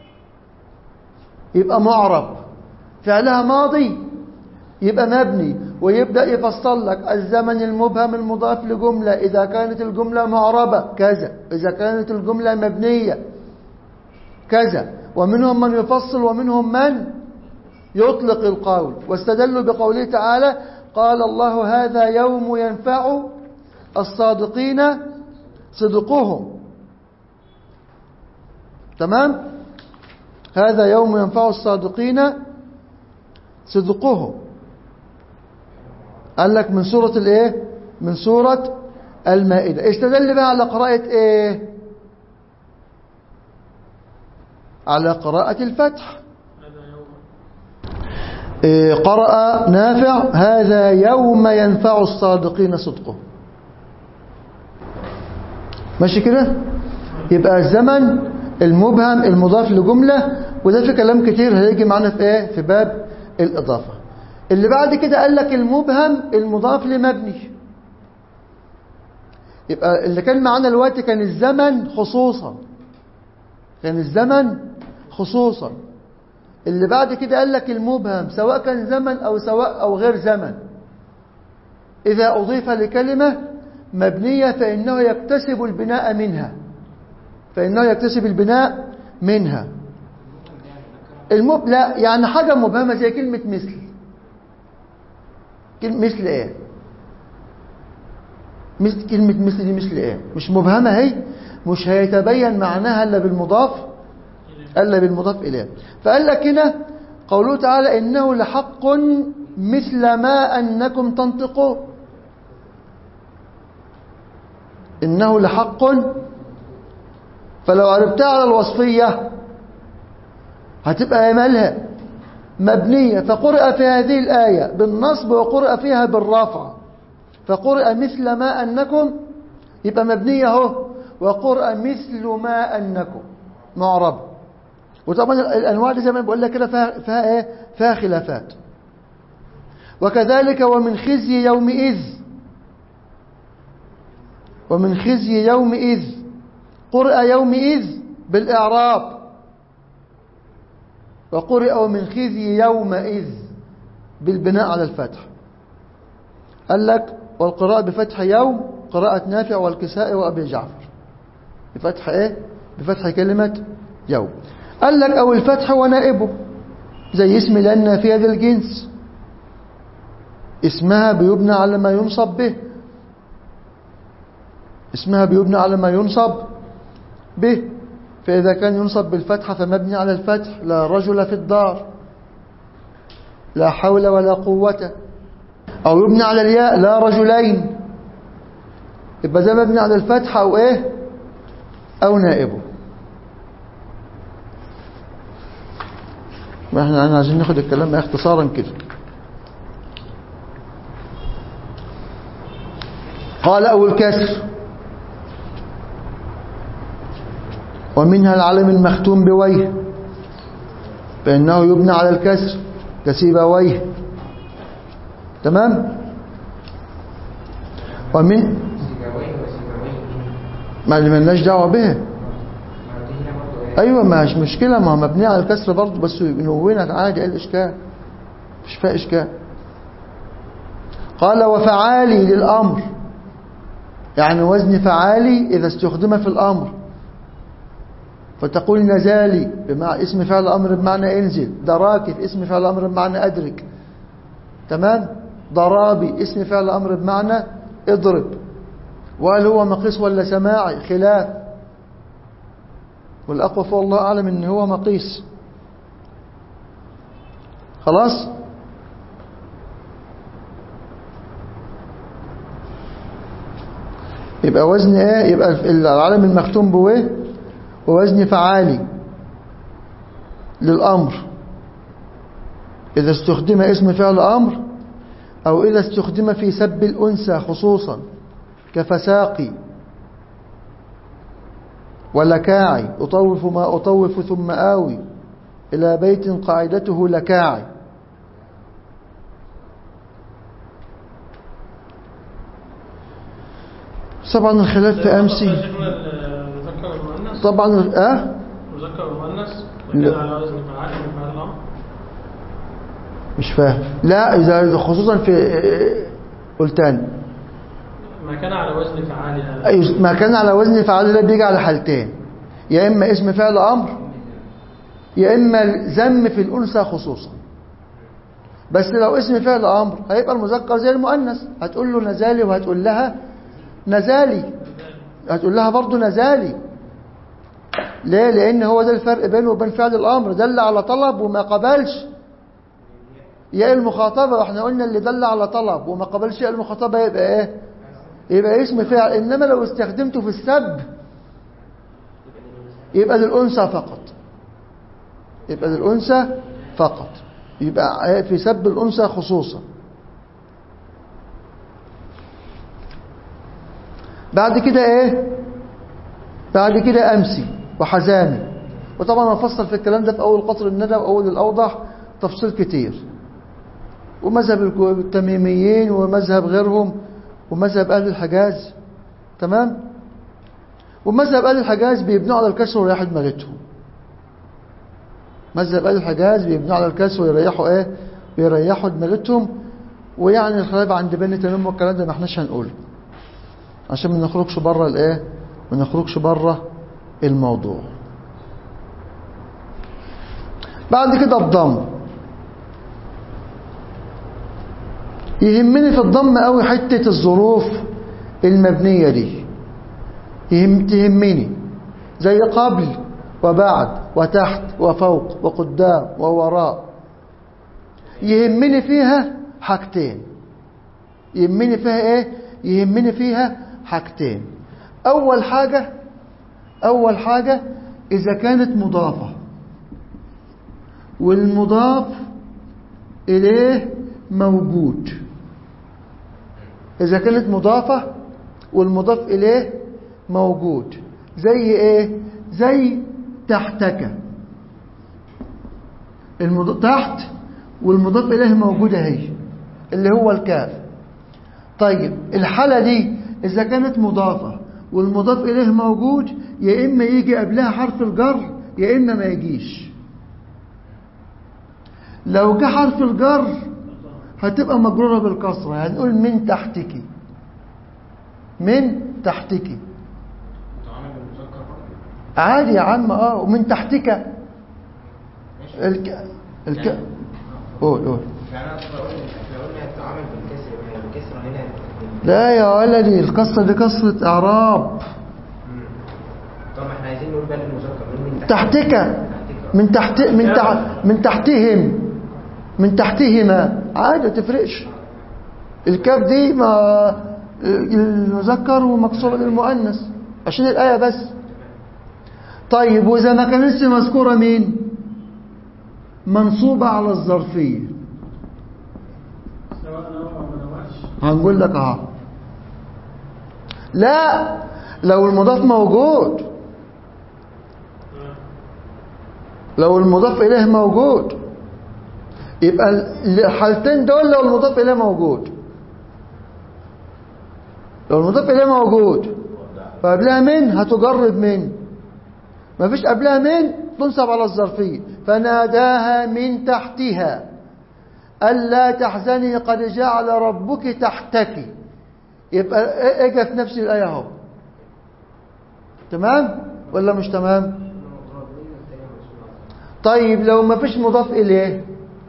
يبقى معرب، فعلها ماضي يبقى مبني. ويبدأ يفصل لك الزمن المبهم المضاف لجملة إذا كانت الجملة معربة كذا، إذا كانت الجملة مبنية كذا. ومنهم من يفصل ومنهم من يطلق القول، واستدلوا بقوله تعالى قال الله هذا يوم ينفع الصادقين صدقهم. تمام؟ هذا يوم ينفع الصادقين صدقهم. قال لك من سورة الايه؟ من سورة المائدة. استدل بقى على قراءة ايه؟ على قراءة الفتح. قرأ نافع هذا يوم ينفع الصادقين صدقهم. ماشي كده؟ يبقى الزمن المبهم المضاف لجملة، وده في كلام كتير هيجي معنا في ايه؟ في باب الإضافة. اللي بعد كده قال لك المبهم المضاف لمبني. يبقى اللي كان معانا الوقت كان الزمن خصوصا، كان الزمن خصوصا. اللي بعد كده قال لك المبهم سواء كان زمن أو غير زمن، إذا أضيف لكلمة مبنية فإنه يكتسب البناء منها، فإنه يكتسب البناء منها. لا يعني حاجة مبهمة زي كلمة مثل. مثل ايه؟ كلمة مثل دي مثل ايه؟ مش مبهمة هي، مش هيتبين معناها إلا بالمضاف إليه. فقال لك هنا قوله تعالى إنه لحق مثل ما أنكم تنطقون. إنه لحق، فلو عرفتها على الوصفية هتبقى مالها مبنية. فقرأ في هذه الآية بالنصب وقرأ فيها بالرفع، فقرأ مثل ما أنكم يبقى مبنية اهو، وقرأ مثل ما أنكم معرب. وطبعا الأنواع دي زي ما بقول لك كده فيها ايه؟ فيها خلافات. وكذلك ومن خزي يومئذ، ومن خزي يومئذ قرأ يومئذ بالإعراب، وقرئ ومن خزي يومئذ بالبناء على الفتح. قال لك والقراءة بفتح يوم قراءة نافع والكسائي وأبي جعفر، بفتح ايه؟ بفتح كلمة يوم. قال لك أو الفتح ونائبه زي اسم لأن في هذا الجنس، اسمها بيبنى على ما ينصب به، اسمها بيبنى على ما ينصب به. فإذا كان ينصب بالفتحة فمبني على الفتح، لا رجل في الدار، لا حول ولا قوة. أو يبنى على الياء لا رجلين، يبقى ده مبني على الفتحة أو إيه؟ أو نائبه. احنا عايزين ناخد الكلام اختصارا كده. قال أو الكسر، ومنها العلم المختوم بويه فإنه يبنى على الكسر كسيبويه. تمام. ومن ما لناش دعوه به. ايوه مش مشكله، ما هو مبني على الكسر برضه، بس ينونك عادي، ايه الاشكال؟ مش فيها اشكال. قال وفعالي للامر، يعني وزن فعالي اذا استخدم في الامر، فتقول نزالي بمعنى اسم فعل امر بمعنى انزل، دراكف اسم فعل امر بمعنى ادرك. تمام. ضرابي اسم فعل امر بمعنى اضرب. وهل هو مقيس ولا سماعي؟ خلاف، والاقوى فالله اعلم ان هو مقيس. خلاص. يبقى وزن ايه؟ يبقى العلم المختوم بويه ووزن فعالي للامر اذا استخدم اسم فعل امر، أو إذا استخدم في سب الأنثى خصوصا كفساقي ولكاعي، أطوف ما أطوف ثم آوي إلى بيت قاعدته لكاعي. طبعا الخلاف في أمسي طبعا مذكر ومؤنث على وزن فعال من فعل الأمر. مش فاهم. لا إذا خصوصا في قلتان ما كان على وزن فعال. أيوة ما كان على وزن فعال ده بيجي على حالتين، يا إما اسم فعل أمر يا إما ذم في الأنثى خصوصا. بس لو اسم فعل أمر هيبقى المذكر زي المؤنث، هتقول له نزالي وهتقول لها نزالي، هتقول لها برضو نزالي. ليه؟ لأن هو ده الفرق بينه وبين فعل الأمر، دل على طلب وما قبلش يا المخاطبة. واحنا قلنا اللي دل على طلب وما قبلش يا المخاطبة يبقى ايه؟ يبقى اسم فعل. انما لو استخدمته في السب يبقى للأنثى فقط، يبقى للأنثى فقط، يبقى في سب الأنثى خصوصا. بعد كده ايه؟ بعد كده أمسي وحزامي. وطبعا هنفصل في الكلام ده في أول قطر الندى وأول الأوضح تفصيل كتير، ومذهب التميميين ومذهب غيرهم ومذهب أهل الحجاز تمام. ومذهب أهل الحجاز بيبنوا على الكسر ويريحوا دماغتهم. مذهب أهل الحجاز بيبنوا على الكسر ويريحوا ايه، ويريحوا دماغتهم. ويعني الخلاف عند بني تميم والكلام ده ما احناش هنقوله عشان ما نخرجش بره الايه، ما نخرجش بره الموضوع. بعد كده الضم. يهمني في الضم قوي حتة الظروف المبنية دي، تهمني زي قبل وبعد وتحت وفوق وقدام ووراء. يهمني فيها حاجتين. يهمني فيها ايه؟ يهمني فيها حاجتين. اول حاجة اذا كانت مضافة والمضاف اليه موجود. اذا كانت مضافة والمضاف اليه موجود. زي ايه؟ زي تحتك، تحت والمضاف اليه موجود اهي اللي هو الكاف. طيب الحالة دي اذا كانت مضافة والمضاف اليه موجود، يا اما يجي قبلها حرف الجر يا اما ما يجيش. لو جه حرف الجر هتبقى مجرورة بالكسرة، يعني نقول من تحتك، من تحتك عادي يا عم. ومن تحتك قول. يعني انا اقول لو قلنا التعامل بالكسر، ما هي الكسره هنا لا يا ولدي، الكسره دي كسره اعراب. طب احنا عايزين نقول بقى المذكر من تحتك، من تحتهم، من تحتهما عادي، ما تفرقش. الكاف دي ما المذكر ومكسوره للمؤنث عشان الايه بس. طيب واذا ما كانتش مذكوره مين؟ منصوبه على الظرفيه. هنقول لك اهو. لا، لو المضاف موجود، لو المضاف اليه موجود يبقى الحالتين دول. لو المضاف اليه موجود، لو المضاف اليه موجود فقبلها من هتجرب من، ما فيش قبلها من تنصب على الظرفيه. فناداها من تحتها ألا تحزني قد جعل ربك تحتك. يبقى اجى في نفس الآية اهو. تمام ولا مش تمام؟ طيب لو ما فيش مضاف إليه،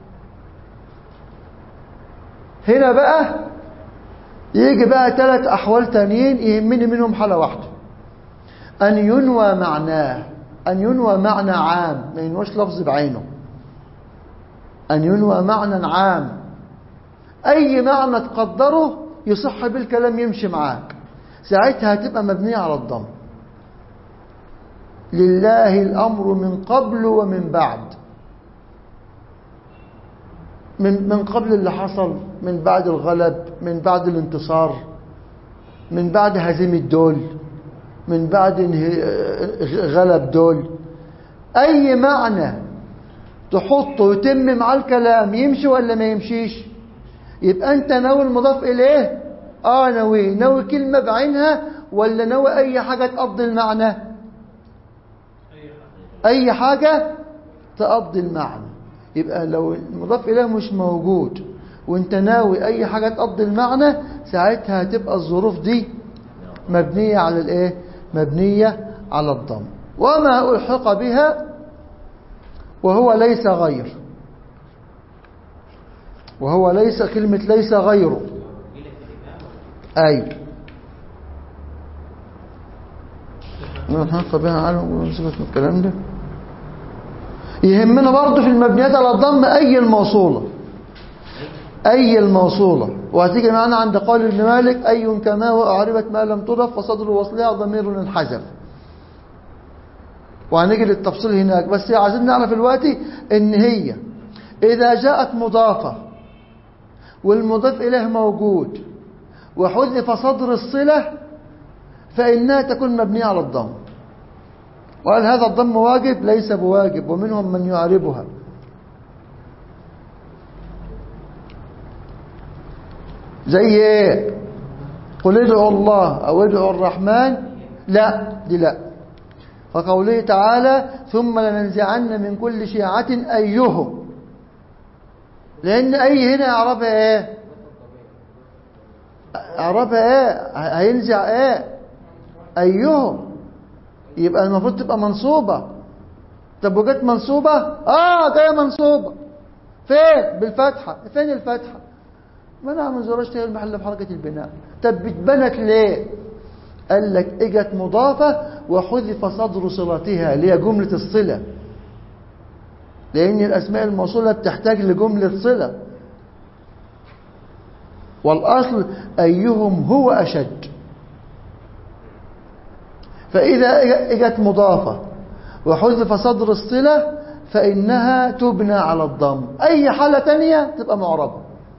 هنا بقى يجي بقى 3 أحوال تانيين يهمني منهم حالة واحدة. أن ينوى معناه، أن ينوى معنى عام، ما ينوش لفظ بعينه. أن ينوى معنى عام، أي معنى تقدره يصح بالكلام يمشي معاك، ساعتها هتبقى مبنية على الضم. لله الأمر من قبل ومن بعد. من قبل اللي حصل، من بعد الغلب، من بعد الانتصار، من بعد هزيمة دول، من بعد غلب دول. أي معنى تحطه ويتم مع الكلام يمشي ولا ما يمشيش؟ يبقى أنت ناوي المضاف إليه؟ ناوي كلمة بعينها ولا ناوي أي حاجة تقضي المعنى؟ أي حاجة تقضي المعنى. يبقى لو المضاف إليه مش موجود وانت ناوي أي حاجة تقضي المعنى، ساعتها هتبقى الظروف دي مبنية على الإيه؟ مبنية على الضم. وما ألحق بها وهو ليس غير، وهو ليس، كلمة ليس غيره. أيوة ألحق بها عنه ونسبة الكلام ده. يهمنا برضو في المبنيات على الضم أي الموصولة، أي الموصولة. وهتيجي معنا عند قول ابن مالك أي كما وأعربت ما لم تضف فصدر وصلها ضمير انحذف. وهنيجي للتفصيل هناك، بس عايزين نعرف دلوقتي ان هي اذا جاءت مضافة والمضاف اليه موجود وحذف صدر الصلة فإنها تكون مبنية على الضم. وقال هذا الضم واجب؟ ليس بواجب، ومنهم من يعربها. زي ايه؟ قل ادعوا الله أو ادعوا الرحمن، لا دي لا. فقوله تعالى ثم لننزعن من كل شيعة أيهم، لأن أي هنا أعربها إيه؟ أعربها إيه؟ هينزع إيه؟ أيهم، يبقى المفروض تبقى منصوبة. طب وجت منصوبة؟ جاية منصوبة فين؟ بالفتحة. فين الفتحة؟ منع من زراج تغيير المحل بحركة البناء. طب اتبنت ليه؟ قال لك اجت مضافة وحذف صدر صلتها اللي هي جملة الصلة، لأن الأسماء الموصولة بتحتاج لجملة صلة، والأصل أيهم هو أشد. فإذا اجت مضافة وحذف صدر الصلة فإنها تبنى على الضم. أي حالة تانية تبقى معربة.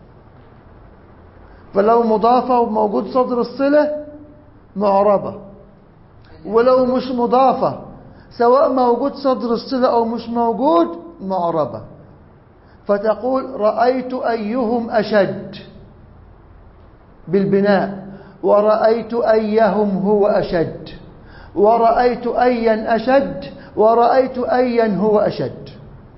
فلو مضافة وموجود صدر الصلة معربة، ولو مش مضافة سواء موجود صدر الصلة أو مش موجود معربة. فتقول رأيت أيهم أشد بالبناء، ورأيت أيهم هو أشد، ورأيت أيا أشد، ورأيت أيا هو أشد.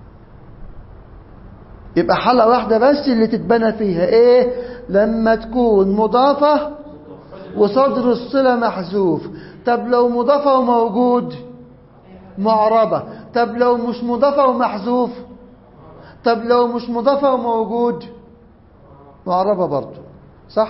يبقى حالة واحدة بس اللي تتبنى فيها إيه؟ لما تكون مضافة وصدر الصلة محذوف. طب لو مضافة وموجود معربة. طب لو مش مضافة ومحذوف. طب لو مش مضافة وموجود معربة برضو، صح؟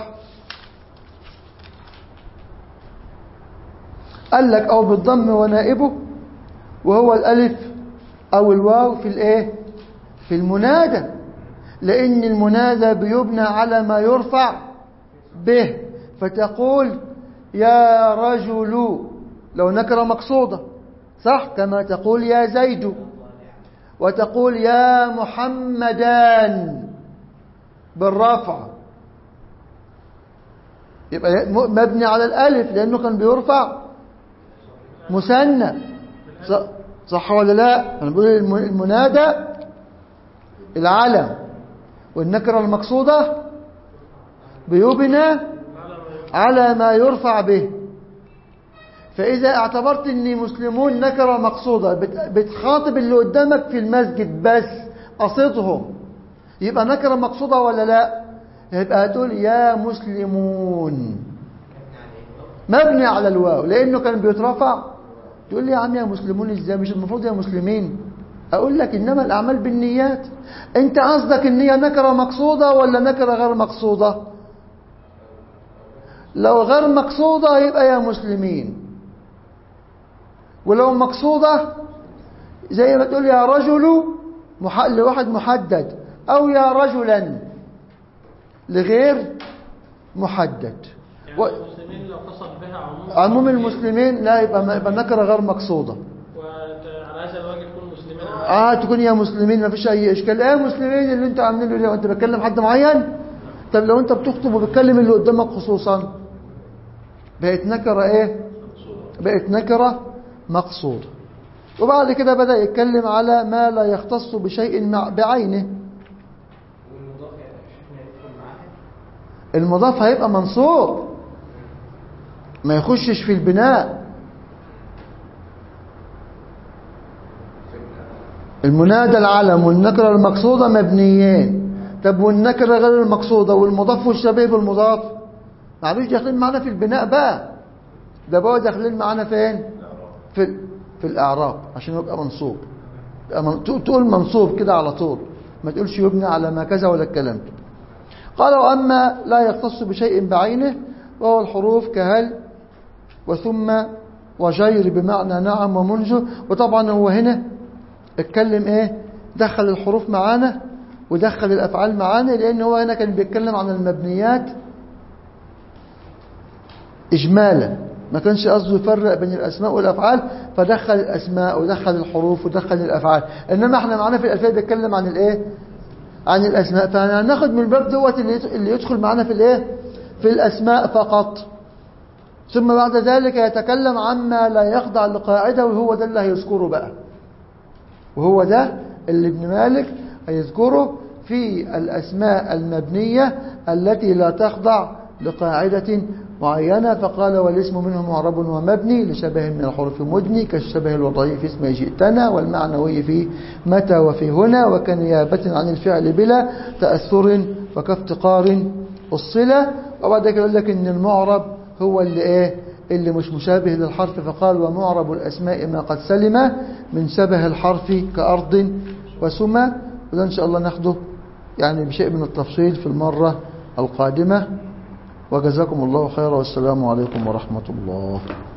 قال لك أو بالضم ونائبه، وهو الألف أو الواو في الإيه؟ في المنادى، لأن المنادى بيبنى على ما يرفع به. فتقول يا رجل لو نكرة مقصودة، صح؟ كما تقول يا زيد، وتقول يا محمدان بالرفع، يبقى مبني على الألف لأنه كان بيرفع مثنى، صح ولا لا؟ أنا بقول المنادى العلم، والنكرة المقصودة بيبنى على ما يرفع به. فإذا اعتبرت أني مسلمون نكرة مقصودة بتخاطب اللي قدامك في المسجد بس قصدهم، يبقى نكرة مقصودة ولا لا؟ يبقى هتقول يا مسلمون مبني على الواو لأنه كان بيترفع. تقول لي يا عم يا مسلمون ازاي؟ مش المفروض يا مسلمين؟ أقول لك إنما الأعمال بالنيات. أنت قصدك النية نكرة مقصودة ولا نكرة غير مقصودة؟ لو غير مقصودة يبقى يا مسلمين، ولو مقصودة زي ما تقول يا رجل لواحد محدد، أو يا رجلا لغير محدد. يعني المسلمين لو قصد بها عموم المسلمين لا يبقى نكرة غير مقصودة. وعلى هذا الوجه يكون مسلمين تكون يا مسلمين ما فيش أي إشكال. مسلمين اللي أنت عاملينه ليه؟ وأنت بتكلم حد معين؟ طب لو أنت بتخطب وبتكلم اللي قدامك خصوصا بقت نكرة إيه؟ بقت نكرة مقصودة. وبعد كده بدأ يتكلم على ما لا يختص بشيء بعينه. المضاف هيبقى منصوب ما يخشش في البناء. المنادى العلم والنكرة المقصودة مبنيين. طب والنكرة غير المقصودة والمضاف والشبيه بالمضاف معلوش داخلين معنا في البناء بقى، ده بقى داخلين معنا فين؟ في الإعراب عشان يبقى منصوب. تقول منصوب كده على طول، ما تقولش يبنى على ما كذا ولا الكلام ده. قال وأما لا يختص بشيء بعينه وهو الحروف كهل وثم وجير بمعنى نعم ومنذ. وطبعا هو هنا اتكلم ايه؟ دخل الحروف معانا ودخل الأفعال معانا، لأن هو هنا كان بيتكلم عن المبنيات إجمالا، ما كانش قصده يفرق بين الأسماء والأفعال، فدخل الأسماء ودخل الحروف ودخل الأفعال. إنما احنا معانا في الألفية بيتكلم عن الإيه؟ عن الأسماء. فهناخد من الباب دوت اللي يدخل معانا في الإيه؟ في الأسماء فقط. ثم بعد ذلك يتكلم عما لا يخضع لقاعدة، وهو ده اللي هيذكره بقى، وهو ده اللي ابن مالك هيذكره في الأسماء المبنية التي لا تخضع لقاعدة معينة، فقال والاسم منه معرب ومبني لشبه من الحروف مدني كالشبه الوضعي في اسم جئتنا، والمعنوي في متى وفي هنا، وكنيابة عن الفعل بلا تأثر وكافتقار الصلة. وبعد كده يقول لك إن المعرب هو اللي مش مشابه للحرف، فقال ومعرب الأسماء ما قد سلم من شبه الحرف كأرض وسمى. وده إن شاء الله ناخده يعني بشيء من التفصيل في المرة القادمة. وجزاكم الله خيرا، والسلام عليكم ورحمة الله.